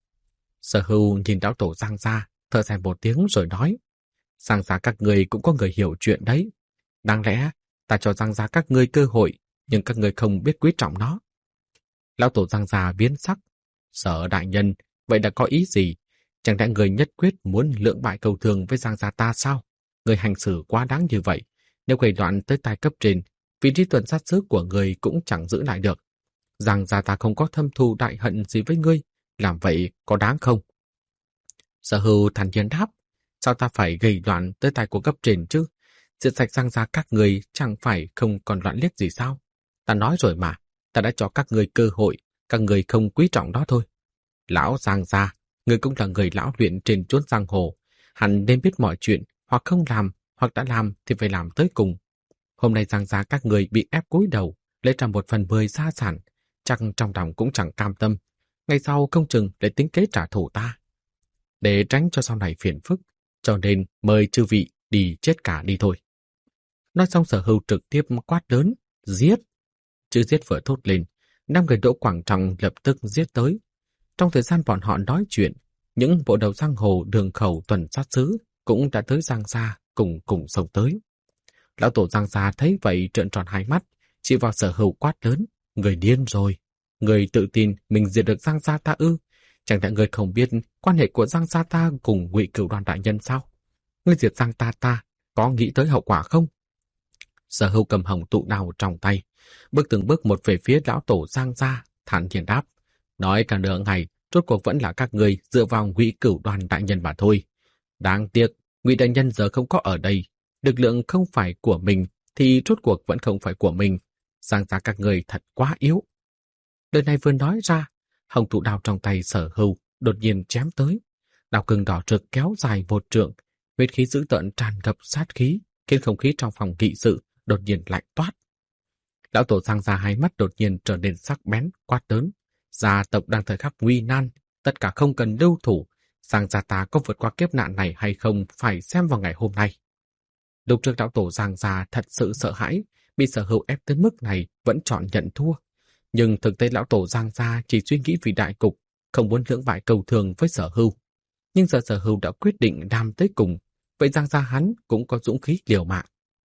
[SPEAKER 1] Sở Hưu nhìn lão tổ Giang gia, thở dài một tiếng rồi nói, Giang gia các người cũng có người hiểu chuyện đấy. Đáng lẽ ta cho Giang gia các ngươi cơ hội, nhưng các ngươi không biết quý trọng nó. Lão tổ Giang gia biến sắc. Sở đại nhân, vậy đã có ý gì? Chẳng lẽ người nhất quyết muốn lưỡng bại câu thương với Giang gia ta sao? Người hành xử quá đáng như vậy, nếu gây loạn tới tai cấp trên, vị trí tuần sát sứ của người cũng chẳng giữ lại được. Giang gia ta không có thâm thù đại hận gì với ngươi, làm vậy có đáng không? Sở Hưu thản nhiên đáp, sao ta phải gây loạn tới tai của cấp trên chứ? Diệt sạch Giang gia các người chẳng phải không còn loạn liếc gì sao? Ta nói rồi mà, ta đã cho các người cơ hội, các người không quý trọng đó thôi. Lão Giang gia, người cũng là người lão luyện trên chốn giang hồ, hẳn nên biết mọi chuyện, hoặc không làm, hoặc đã làm thì phải làm tới cùng. Hôm nay Giang gia các người bị ép cúi đầu, lấy ra một phần mười gia sản, chắc trong lòng cũng chẳng cam tâm. Ngày sau không chừng để tính kế trả thù ta. Để tránh cho sau này phiền phức, cho nên mời chư vị đi chết cả đi thôi. Nói xong Sở Hưu trực tiếp quát lớn, giết. Chữ giết vừa thốt lên, năm người Đỗ Quảng Trọng lập tức giết tới. Trong thời gian bọn họ nói chuyện, những bộ đầu giang hồ đường khẩu tuần sát sứ cũng đã tới Giang gia cùng cùng sống tới. Lão tổ Giang gia thấy vậy trợn tròn hai mắt, chỉ vào Sở Hưu quát lớn, người điên rồi. Người tự tin mình diệt được Giang gia ta ư? Chẳng lẽ ngươi không biết quan hệ của Giang gia ta cùng Ngụy Cửu Đoàn đại nhân sao? Ngươi diệt Giang ta ta có nghĩ tới hậu quả không? Sở Hưu cầm hồng tụ đao trong tay, bước từng bước một về phía lão tổ Giang gia, thản nhiên đáp, nói cả nửa ngày, rốt cuộc vẫn là các ngươi dựa vào Ngụy Cửu Đoàn đại nhân mà thôi. Đáng tiếc, Ngụy đại nhân giờ không có ở đây, lực lượng không phải của mình thì rốt cuộc vẫn không phải của mình. Giang gia các ngươi thật quá yếu. Lời này vừa nói ra, hồng tụ đao trong tay Sở Hưu đột nhiên chém tới. Đao cừng đỏ rực kéo dài một trượng, huyết khí dữ tợn tràn ngập sát khí, khiến không khí trong phòng nghị sự đột nhiên lạnh toát. Lão tổ Giang gia hai mắt đột nhiên trở nên sắc bén, quát lớn. Gia tộc đang thời khắc nguy nan, tất cả không cần lưu thủ. Giang gia ta có vượt qua kiếp nạn này hay không phải xem vào ngày hôm nay. Lúc trước lão tổ Giang gia thật sự sợ hãi, bị Sở Hưu ép tới mức này vẫn chọn nhận thua. Nhưng thực tế lão tổ Giang gia chỉ suy nghĩ vì đại cục, không muốn lưỡng bại cầu thường với Sở Hưu. Nhưng giờ Sở Hưu đã quyết định đam tới cùng, vậy Giang gia hắn cũng có dũng khí liều mạng.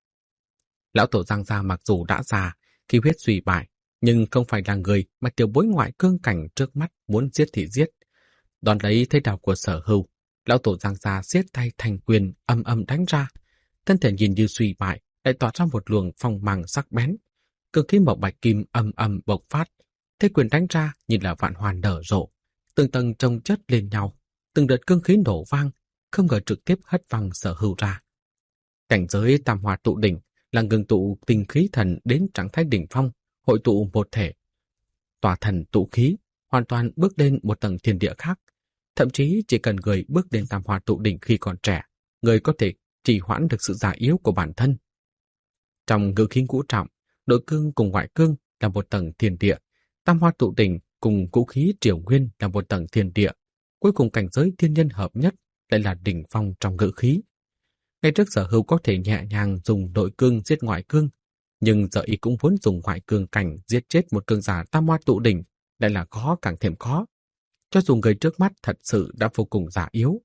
[SPEAKER 1] Lão tổ Giang gia mặc dù đã già, khí huyết suy bại, nhưng không phải là người mà tiểu bối ngoại cương cảnh trước mắt muốn giết thì giết. Đón lấy thế đao của Sở Hưu, lão tổ Giang gia siết tay thành quyền âm âm đánh ra. Thân thể nhìn như suy bại, lại tỏa ra một luồng phong mang sắc bén. Cương khí màu bạch kim âm âm bộc phát, thế quyền đánh ra như là vạn hoa nở rộ, từng tầng chồng chất lên nhau, từng đợt cương khí nổ vang, không ngờ trực tiếp hất văng Sở Hưu ra. Cảnh giới tam hoa tụ đỉnh là ngừng tụ tinh khí thần đến trạng thái đỉnh phong, hội tụ một thể. Tỏa thần tụ khí, hoàn toàn bước lên một tầng thiên địa khác. Thậm chí chỉ cần người bước lên tam hoa tụ đỉnh khi còn trẻ, người có thể trì hoãn được sự già yếu của bản thân. Trong ngữ khí ngũ trọng, nội cương cùng ngoại cương là một tầng thiên địa, tam hoa tụ đỉnh cùng ngũ khí triều nguyên là một tầng thiên địa, cuối cùng cảnh giới thiên nhân hợp nhất lại là đỉnh phong trong ngữ khí. Ngay trước Sở Hưu có thể nhẹ nhàng dùng nội cương giết ngoại cương, nhưng giờ y cũng muốn dùng ngoại cương cảnh giết chết một cường giả tam hoa tụ đỉnh, lại là khó càng thêm khó. Cho dù người trước mắt thật sự đã vô cùng già yếu.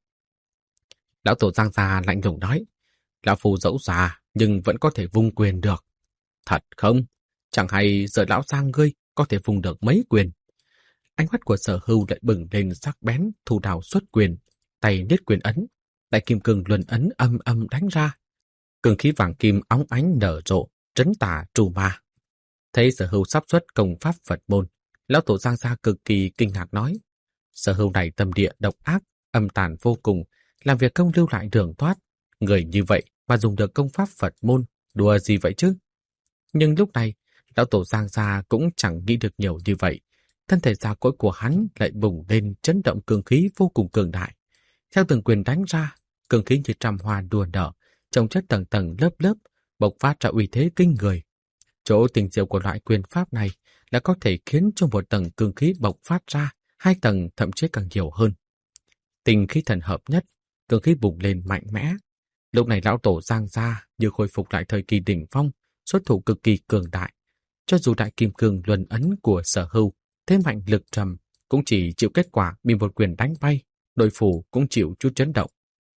[SPEAKER 1] Lão tổ Giang gia lạnh lùng nói, lão phu dẫu già nhưng vẫn có thể vung quyền được. Thật không? Chẳng hay giờ lão Giang ngươi có thể vung được mấy quyền. Ánh mắt của Sở Hưu lại bừng lên sắc bén, thu đào xuất quyền, tay niết quyền ấn, đại kim cương luân ấn âm âm đánh ra. Cường khí vàng kim óng ánh nở rộ, trấn tà trù ma. Thấy Sở Hưu sắp xuất công pháp Phật môn, lão tổ Giang gia cực kỳ kinh ngạc nói, Sở Hưu này tâm địa độc ác, âm tàn vô cùng, làm việc không lưu lại đường thoát. Người như vậy mà dùng được công pháp Phật môn, đùa gì vậy chứ? Nhưng lúc này, lão tổ Giang gia cũng chẳng nghĩ được nhiều như vậy. Thân thể già cỗi của hắn lại bùng lên chấn động cường khí vô cùng cường đại. Theo từng quyền đánh ra, cường khí như trăm hoa đua nở, chồng chất tầng tầng lớp lớp, bộc phát ra uy thế kinh người. Chỗ tình diệu của loại quyền pháp này là có thể khiến cho một tầng cường khí bộc phát ra, hai tầng thậm chí càng nhiều hơn. Tình khí thần hợp nhất, cường khí bùng lên mạnh mẽ. Lúc này lão tổ Giang gia như khôi phục lại thời kỳ đỉnh phong, xuất thủ cực kỳ cường đại. Cho dù đại kim cương luân ấn của Sở Hưu thế mạnh lực trầm, cũng chỉ chịu kết quả bị một quyền đánh bay, đối phủ cũng chịu chút chấn động.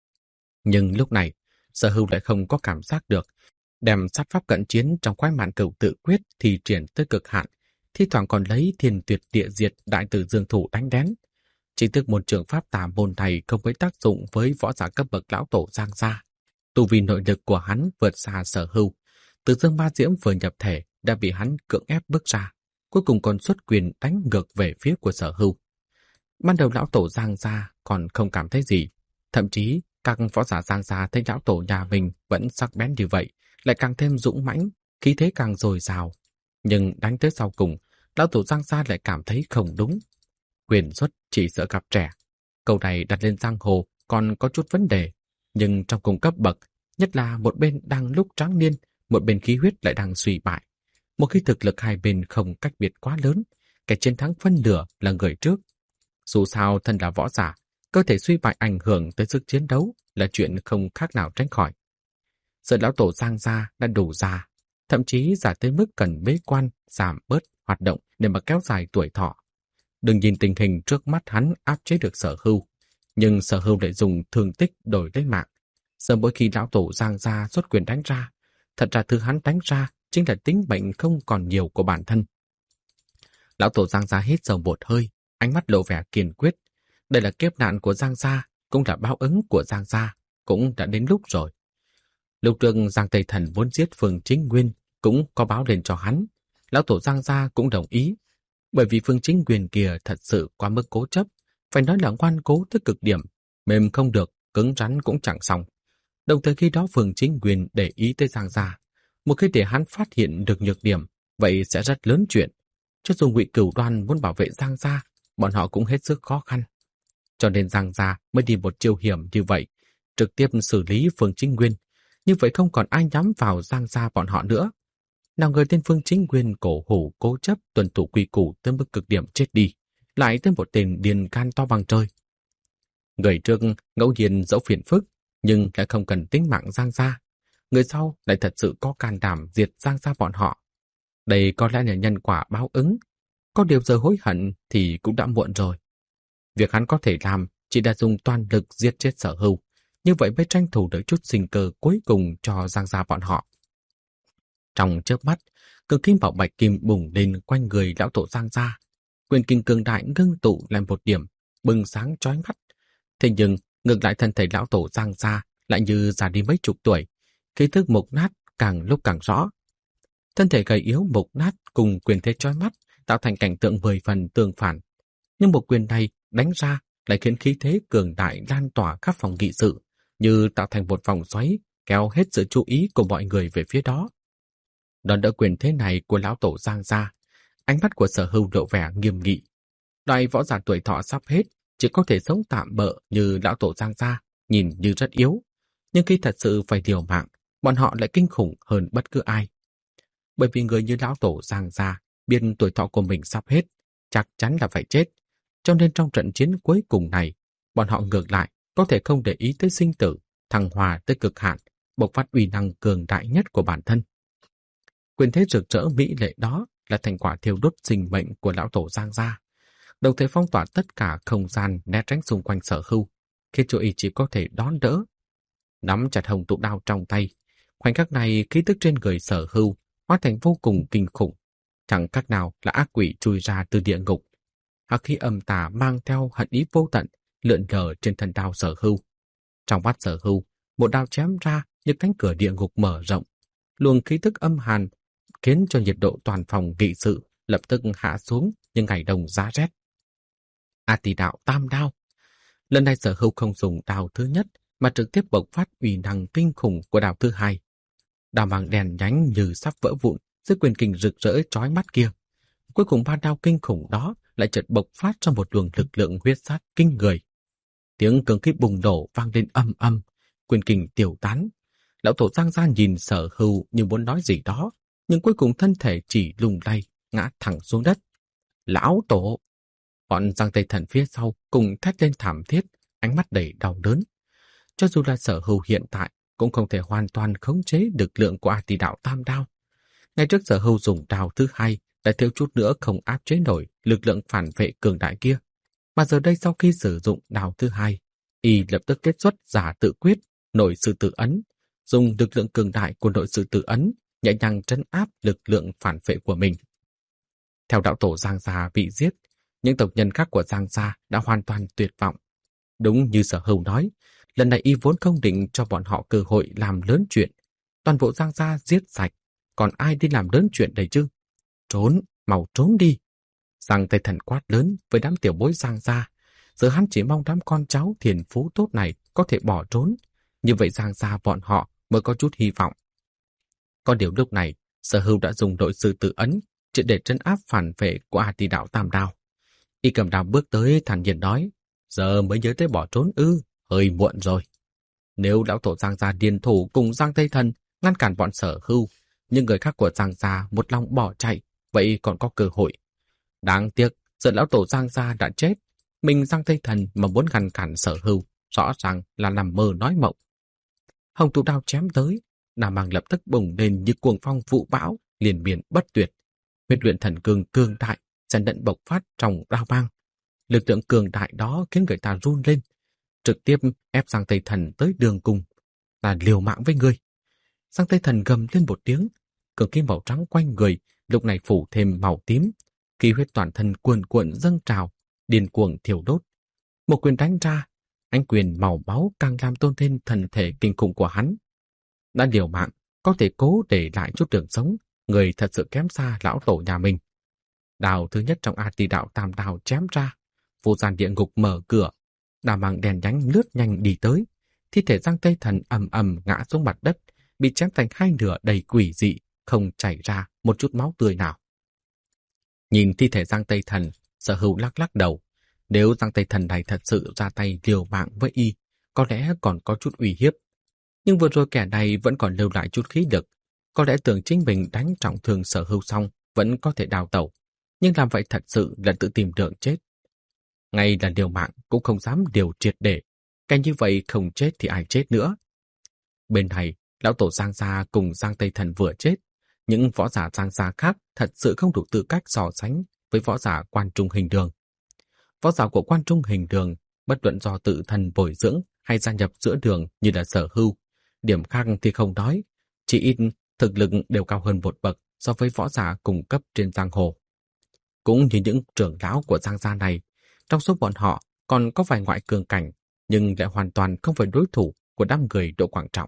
[SPEAKER 1] Nhưng lúc này, Sở Hưu lại không có cảm giác được, đem sát pháp cận chiến trong quái mạn cửu tự quyết thì triển tới cực hạn, thi thoảng còn lấy thiên tuyệt địa diệt đại tử dương thủ đánh đén. Chỉ tức một trường pháp tà môn này không với tác dụng với võ giả cấp bậc lão tổ Giang gia. Tu vi nội lực của hắn vượt xa Sở Hưu, Tử Dương Ba Diễm vừa nhập thể đã bị hắn cưỡng ép bước ra, cuối cùng còn xuất quyền đánh ngược về phía của Sở Hưu. Ban đầu lão tổ Giang gia còn không cảm thấy gì, thậm chí các võ giả Giang gia thấy lão tổ nhà mình vẫn sắc bén như vậy, lại càng thêm dũng mãnh, khí thế càng dồi dào. Nhưng đánh tới sau cùng, lão tổ Giang gia lại cảm thấy không đúng. Quyền xuất chỉ sợ gặp trẻ. Câu này đặt lên giang hồ còn có chút vấn đề, nhưng trong cùng cấp bậc, nhất là một bên đang lúc tráng niên, một bên khí huyết lại đang suy bại. Một khi thực lực hai bên không cách biệt quá lớn, kẻ chiến thắng phân nửa là người trước. Dù sao thân là võ giả, cơ thể suy bại ảnh hưởng tới sức chiến đấu là chuyện không khác nào tránh khỏi. Giờ lão tổ Giang gia đã đủ già, thậm chí già tới mức cần bế quan, giảm bớt hoạt động để mà kéo dài tuổi thọ. Đừng nhìn tình hình trước mắt hắn áp chế được Sở Hưu, nhưng Sở Hưu lại dùng thương tích đổi lấy mạng. Giờ mỗi khi lão tổ Giang gia xuất quyền đánh ra, thật ra thứ hắn đánh ra chính là tính bệnh không còn nhiều của bản thân. Lão tổ Giang gia hít sâu một hơi, ánh mắt lộ vẻ kiên quyết. Đây là kiếp nạn của Giang gia, cũng là báo ứng của Giang gia, cũng đã đến lúc rồi. Lúc trước Giang Tây Thần muốn giết Phương Chính Nguyên cũng có báo lên cho hắn. Lão tổ Giang gia cũng đồng ý, bởi vì Phương Chính Nguyên kia thật sự quá mức cố chấp, phải nói là ngoan cố tới cực điểm, mềm không được, cứng rắn cũng chẳng xong. Đồng thời khi đó Phương Chính Nguyên để ý tới Giang gia, một khi để hắn phát hiện được nhược điểm, vậy sẽ rất lớn chuyện. Cho dù Ngụy Cửu Đoan muốn bảo vệ Giang gia, bọn họ cũng hết sức khó khăn. Cho nên Giang gia mới đi một chiêu hiểm như vậy, trực tiếp xử lý Phương Chính Nguyên. Như vậy không còn ai nhắm vào Giang gia bọn họ nữa. Nào người tên Phương Chính Nguyên cổ hủ cố chấp tuân thủ quy củ tới mức cực điểm chết đi, lại tới một tên điên can to bằng trời. Người trước ngẫu nhiên dẫu phiền phức, nhưng lại không cần tính mạng Giang gia. Người sau lại thật sự có can đảm diệt Giang gia bọn họ. Đây có lẽ là nhân quả báo ứng. Có điều giờ hối hận thì cũng đã muộn rồi. Việc hắn có thể làm chỉ là dùng toàn lực giết chết Sở Hưu. Như vậy mới tranh thủ được chút sinh cơ cuối cùng cho Giang gia bọn họ. Trong chớp mắt, cường kim bảo bạch kim bùng lên quanh người lão tổ Giang gia. Quyền kinh cường đại ngưng tụ làm một điểm, bừng sáng chói mắt. Thế nhưng, ngược lại thân thể lão tổ Giang gia lại như già đi mấy chục tuổi, khí thức mục nát càng lúc càng rõ. Thân thể gầy yếu mục nát cùng quyền thế chói mắt tạo thành cảnh tượng mười phần tương phản. Nhưng một quyền này đánh ra lại khiến khí thế cường đại lan tỏa khắp phòng nghị sự, như tạo thành một vòng xoáy kéo hết sự chú ý của mọi người về phía đó. Đón đỡ quyền thế này của lão tổ Giang gia, ánh mắt của Sở Hưu lộ vẻ nghiêm nghị. Đại võ giả tuổi thọ sắp hết, chỉ có thể sống tạm bợ như lão tổ Giang gia, nhìn như rất yếu, nhưng khi thật sự phải liều mạng, bọn họ lại kinh khủng hơn bất cứ ai. Bởi vì người như lão tổ Giang gia biết tuổi thọ của mình sắp hết, chắc chắn là phải chết, cho nên trong trận chiến cuối cùng này, bọn họ ngược lại có thể không để ý tới sinh tử, thăng hòa tới cực hạn, bộc phát uy năng cường đại nhất của bản thân. Quyền thế rực rỡ mỹ lệ đó là thành quả thiêu đốt sinh mệnh của lão tổ Giang gia, đồng thời phong tỏa tất cả không gian né tránh xung quanh Sở Hưu, khiến cho y chỉ có thể đón đỡ. Nắm chặt hồng tụ đao trong tay, khoảnh khắc này khí tức trên người Sở Hưu hóa thành vô cùng kinh khủng, chẳng khác nào là ác quỷ chui ra từ địa ngục. Hắc khí âm tà mang theo hận ý vô tận lượn lờ trên thân đao Sở Hưu. Trong mắt Sở Hưu, một đao chém ra như cánh cửa địa ngục mở rộng, luồng khí tức âm hàn khiến cho nhiệt độ toàn phòng nghị sự lập tức hạ xuống như ngày đông giá rét. A Tỳ đạo tam đao. Lần này Sở Hưu không dùng đao thứ nhất mà trực tiếp bộc phát uy năng kinh khủng của đao thứ hai. Đao mang đèn nhánh như sắp vỡ vụn dưới quyền kình rực rỡ chói mắt kia. Cuối cùng ba đao kinh khủng đó lại chợt bộc phát ra một luồng lực lượng huyết sát kinh người. Tiếng cường khí bùng nổ vang lên âm âm, quyền kình tiêu tán. Lão tổ Giang gia nhìn Sở Hưu như muốn nói gì đó, nhưng cuối cùng thân thể chỉ lung lay, ngã thẳng xuống đất. Lão tổ! Bọn Giang Tây Thần phía sau cùng thét lên thảm thiết, ánh mắt đầy đau đớn. Cho dù là Sở Hưu hiện tại cũng không thể hoàn toàn khống chế lực lượng của A Tỳ đạo tam đao. Ngay trước Sở Hưu dùng đao thứ hai đã thiếu chút nữa không áp chế nổi lực lượng phản vệ cường đại kia. Mà giờ đây sau khi sử dụng đao thứ hai, y lập tức kết xuất giả tự quyết, nội sự tự ấn, dùng lực lượng cường đại của nội sự tự ấn nhẹ nhàng trấn áp lực lượng phản vệ của mình. Theo đạo tổ Giang gia bị giết, những tộc nhân khác của Giang gia đã hoàn toàn tuyệt vọng. Đúng như Sở Hưu nói, lần này y vốn không định cho bọn họ cơ hội làm lớn chuyện. Toàn bộ Giang gia giết sạch, còn ai đi làm lớn chuyện đây chứ? Trốn, mau trốn đi! Giang Tây Thần quát lớn với đám tiểu bối Giang gia. Giờ hắn chỉ mong đám con cháu thiền phú tốt này có thể bỏ trốn. Như vậy Giang gia bọn họ mới có chút hy vọng. Có điều lúc này, Sở Hưu đã dùng nội sự tự ấn triệt để trấn áp phản vệ của A Tỳ đạo tam đao. Y cầm đao bước tới thản nhiên nói, giờ mới nhớ tới bỏ trốn ư, hơi muộn rồi. Nếu lão tổ Giang gia điên thủ cùng Giang Tây Thần ngăn cản bọn Sở Hưu, nhưng người khác của Giang gia một lòng bỏ chạy, vậy còn có cơ hội. Đáng tiếc, giờ lão tổ Giang gia đã chết, mình Giang Tây Thần mà muốn ngăn cản Sở Hưu, rõ ràng là nằm mơ nói mộng. Hồng tụ đao chém tới, Nam Mang lập tức bùng lên như cuồng phong vụ bão, liền miên bất tuyệt. Huyết luyện thần cương cường đại, dần đận bộc phát trong đao mang. Lực lượng cường đại đó khiến người ta run lên, trực tiếp ép Giang Tây Thần tới đường cùng, là liều mạng với người. Giang Tây Thần gầm lên một tiếng, cường kim màu trắng quanh người lúc này phủ thêm màu tím, khí huyết toàn thân cuồn cuộn dâng trào, điên cuồng thiêu đốt. Một quyền đánh ra, ánh quyền màu máu càng làm tôn thêm thần thể kinh khủng của hắn. Đã liều mạng, có thể cố để lại chút đường sống, người thật sự kém xa lão tổ nhà mình. Đào thứ nhất trong A Tỳ đạo tam đào chém ra, vô gian địa ngục mở cửa, đào mang đèn nhánh lướt nhanh đi tới, thi thể Giang Tây Thần ầm ầm ngã xuống mặt đất, bị chém thành hai nửa đầy quỷ dị, không chảy ra một chút máu tươi nào. Nhìn thi thể Giang Tây Thần, Sở Hữu lắc lắc đầu. Nếu Giang Tây Thần này thật sự ra tay liều mạng với y, có lẽ còn có chút uy hiếp. Nhưng vừa rồi kẻ này vẫn còn lưu lại chút khí lực, có lẽ tưởng chính mình đánh trọng thương Sở Hữu xong vẫn có thể đào tẩu, nhưng làm vậy thật sự là tự tìm đường chết. Ngay là liều mạng cũng không dám điều triệt để, cái như vậy không chết thì ai chết nữa. Bên này, lão tổ Giang Gia cùng Giang Tây Thần vừa chết, những võ giả Giang Gia khác thật sự không đủ tư cách so sánh với võ giả Quan Trung Hình Đường. Võ giả của Quan Trung Hình Đường, bất luận do tự thân bồi dưỡng hay gia nhập giữa đường như là Sở Hưu, điểm khác thì không nói, chỉ ít thực lực đều cao hơn một bậc so với võ giả cùng cấp trên giang hồ. Cũng như những trưởng lão của Giang Gia này, trong số bọn họ còn có vài ngoại cường cảnh, nhưng lại hoàn toàn không phải đối thủ của đám người Đỗ Quảng Trọng.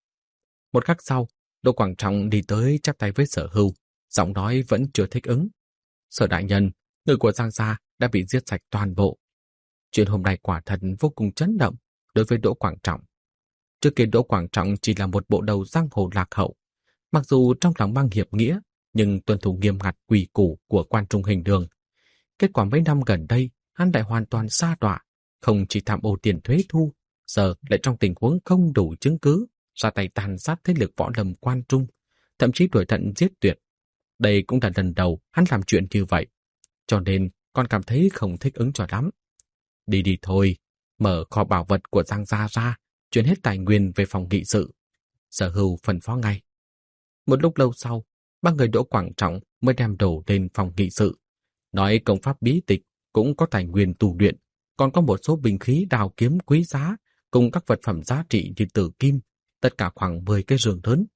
[SPEAKER 1] Một khắc sau, Đỗ Quảng Trọng đi tới chắp tay với Sở Hưu, giọng nói vẫn chưa thích ứng. Sở đại nhân, người của Giang Gia đã bị giết sạch toàn bộ. Chuyện hôm nay quả thật vô cùng chấn động đối với Đỗ Quảng Trọng. Trước kia Đỗ Quảng Trọng chỉ là một bộ đầu giang hồ lạc hậu. Mặc dù trong lòng mang hiệp nghĩa, nhưng tuân thủ nghiêm ngặt quy củ của Quan Trung Hình Đường. Kết quả mấy năm gần đây, hắn lại hoàn toàn sa đọa, không chỉ tham ô tiền thuế thu, giờ lại trong tình huống không đủ chứng cứ, ra tay tàn sát thế lực võ lâm Quan Trung, thậm chí đuổi tận giết tuyệt. Đây cũng là lần đầu hắn làm chuyện như vậy, cho nên con cảm thấy không thích ứng cho lắm. Đi đi thôi, mở kho bảo vật của Giang Gia ra, chuyển hết tài nguyên về phòng nghị sự. Sở Hưu phân phó ngay. Một lúc lâu sau, ba người Đỗ Quảng Trọng mới đem đồ lên phòng nghị sự. Nói công pháp bí tịch cũng có tài nguyên tu luyện, còn có một số binh khí đào kiếm quý giá cùng các vật phẩm giá trị như tử kim, tất cả khoảng mười cái giường lớn.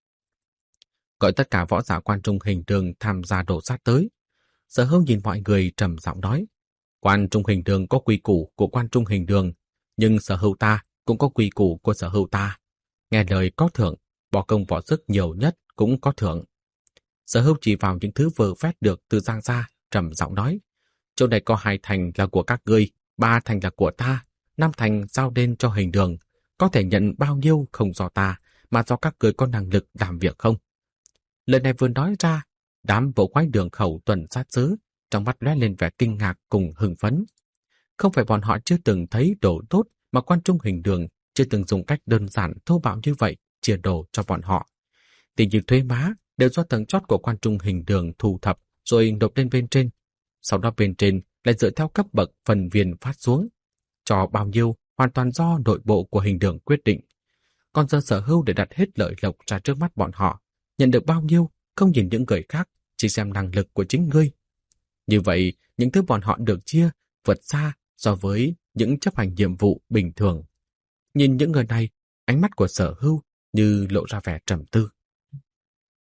[SPEAKER 1] Gọi tất cả võ giả Quan Trung Hình Đường tham gia đổ sát tới. Sở Hưu nhìn mọi người trầm giọng nói, Quan Trung Hình Đường có quy củ của Quan Trung Hình Đường, nhưng Sở Hưu ta cũng có quy củ của Sở Hưu ta. Nghe lời có thưởng, bỏ công bỏ sức nhiều nhất cũng có thưởng. Sở Hưu chỉ vào những thứ vừa vét được từ Giang Gia, trầm giọng nói, chỗ này có hai thành là của các ngươi, ba thành là của ta, năm thành giao đến cho Hình Đường, có thể nhận bao nhiêu không do ta, mà do các ngươi có năng lực làm việc không. Lời này vừa nói ra, đám bộ quái đường khẩu tuần sát xứ, trong mắt lóe lên vẻ kinh ngạc cùng hưng phấn. Không phải bọn họ chưa từng thấy đồ tốt mà Quan Trung Hình Đường chưa từng dùng cách đơn giản thô bạo như vậy chia đồ cho bọn họ. Tiền như thuế má đều do tầng chót của Quan Trung Hình Đường thu thập rồi nộp lên bên trên. Sau đó bên trên lại dựa theo cấp bậc phần viên phát xuống. Cho bao nhiêu hoàn toàn do nội bộ của Hình Đường quyết định. Còn giờ Sở Hưu để đặt hết lợi lộc ra trước mắt bọn họ. Nhận được bao nhiêu không nhìn những người khác, chỉ xem năng lực của chính ngươi. Như vậy, những thứ bọn họ được chia vượt xa so với những chấp hành nhiệm vụ bình thường. Nhìn những người này, ánh mắt của Sở Hưu như lộ ra vẻ trầm tư.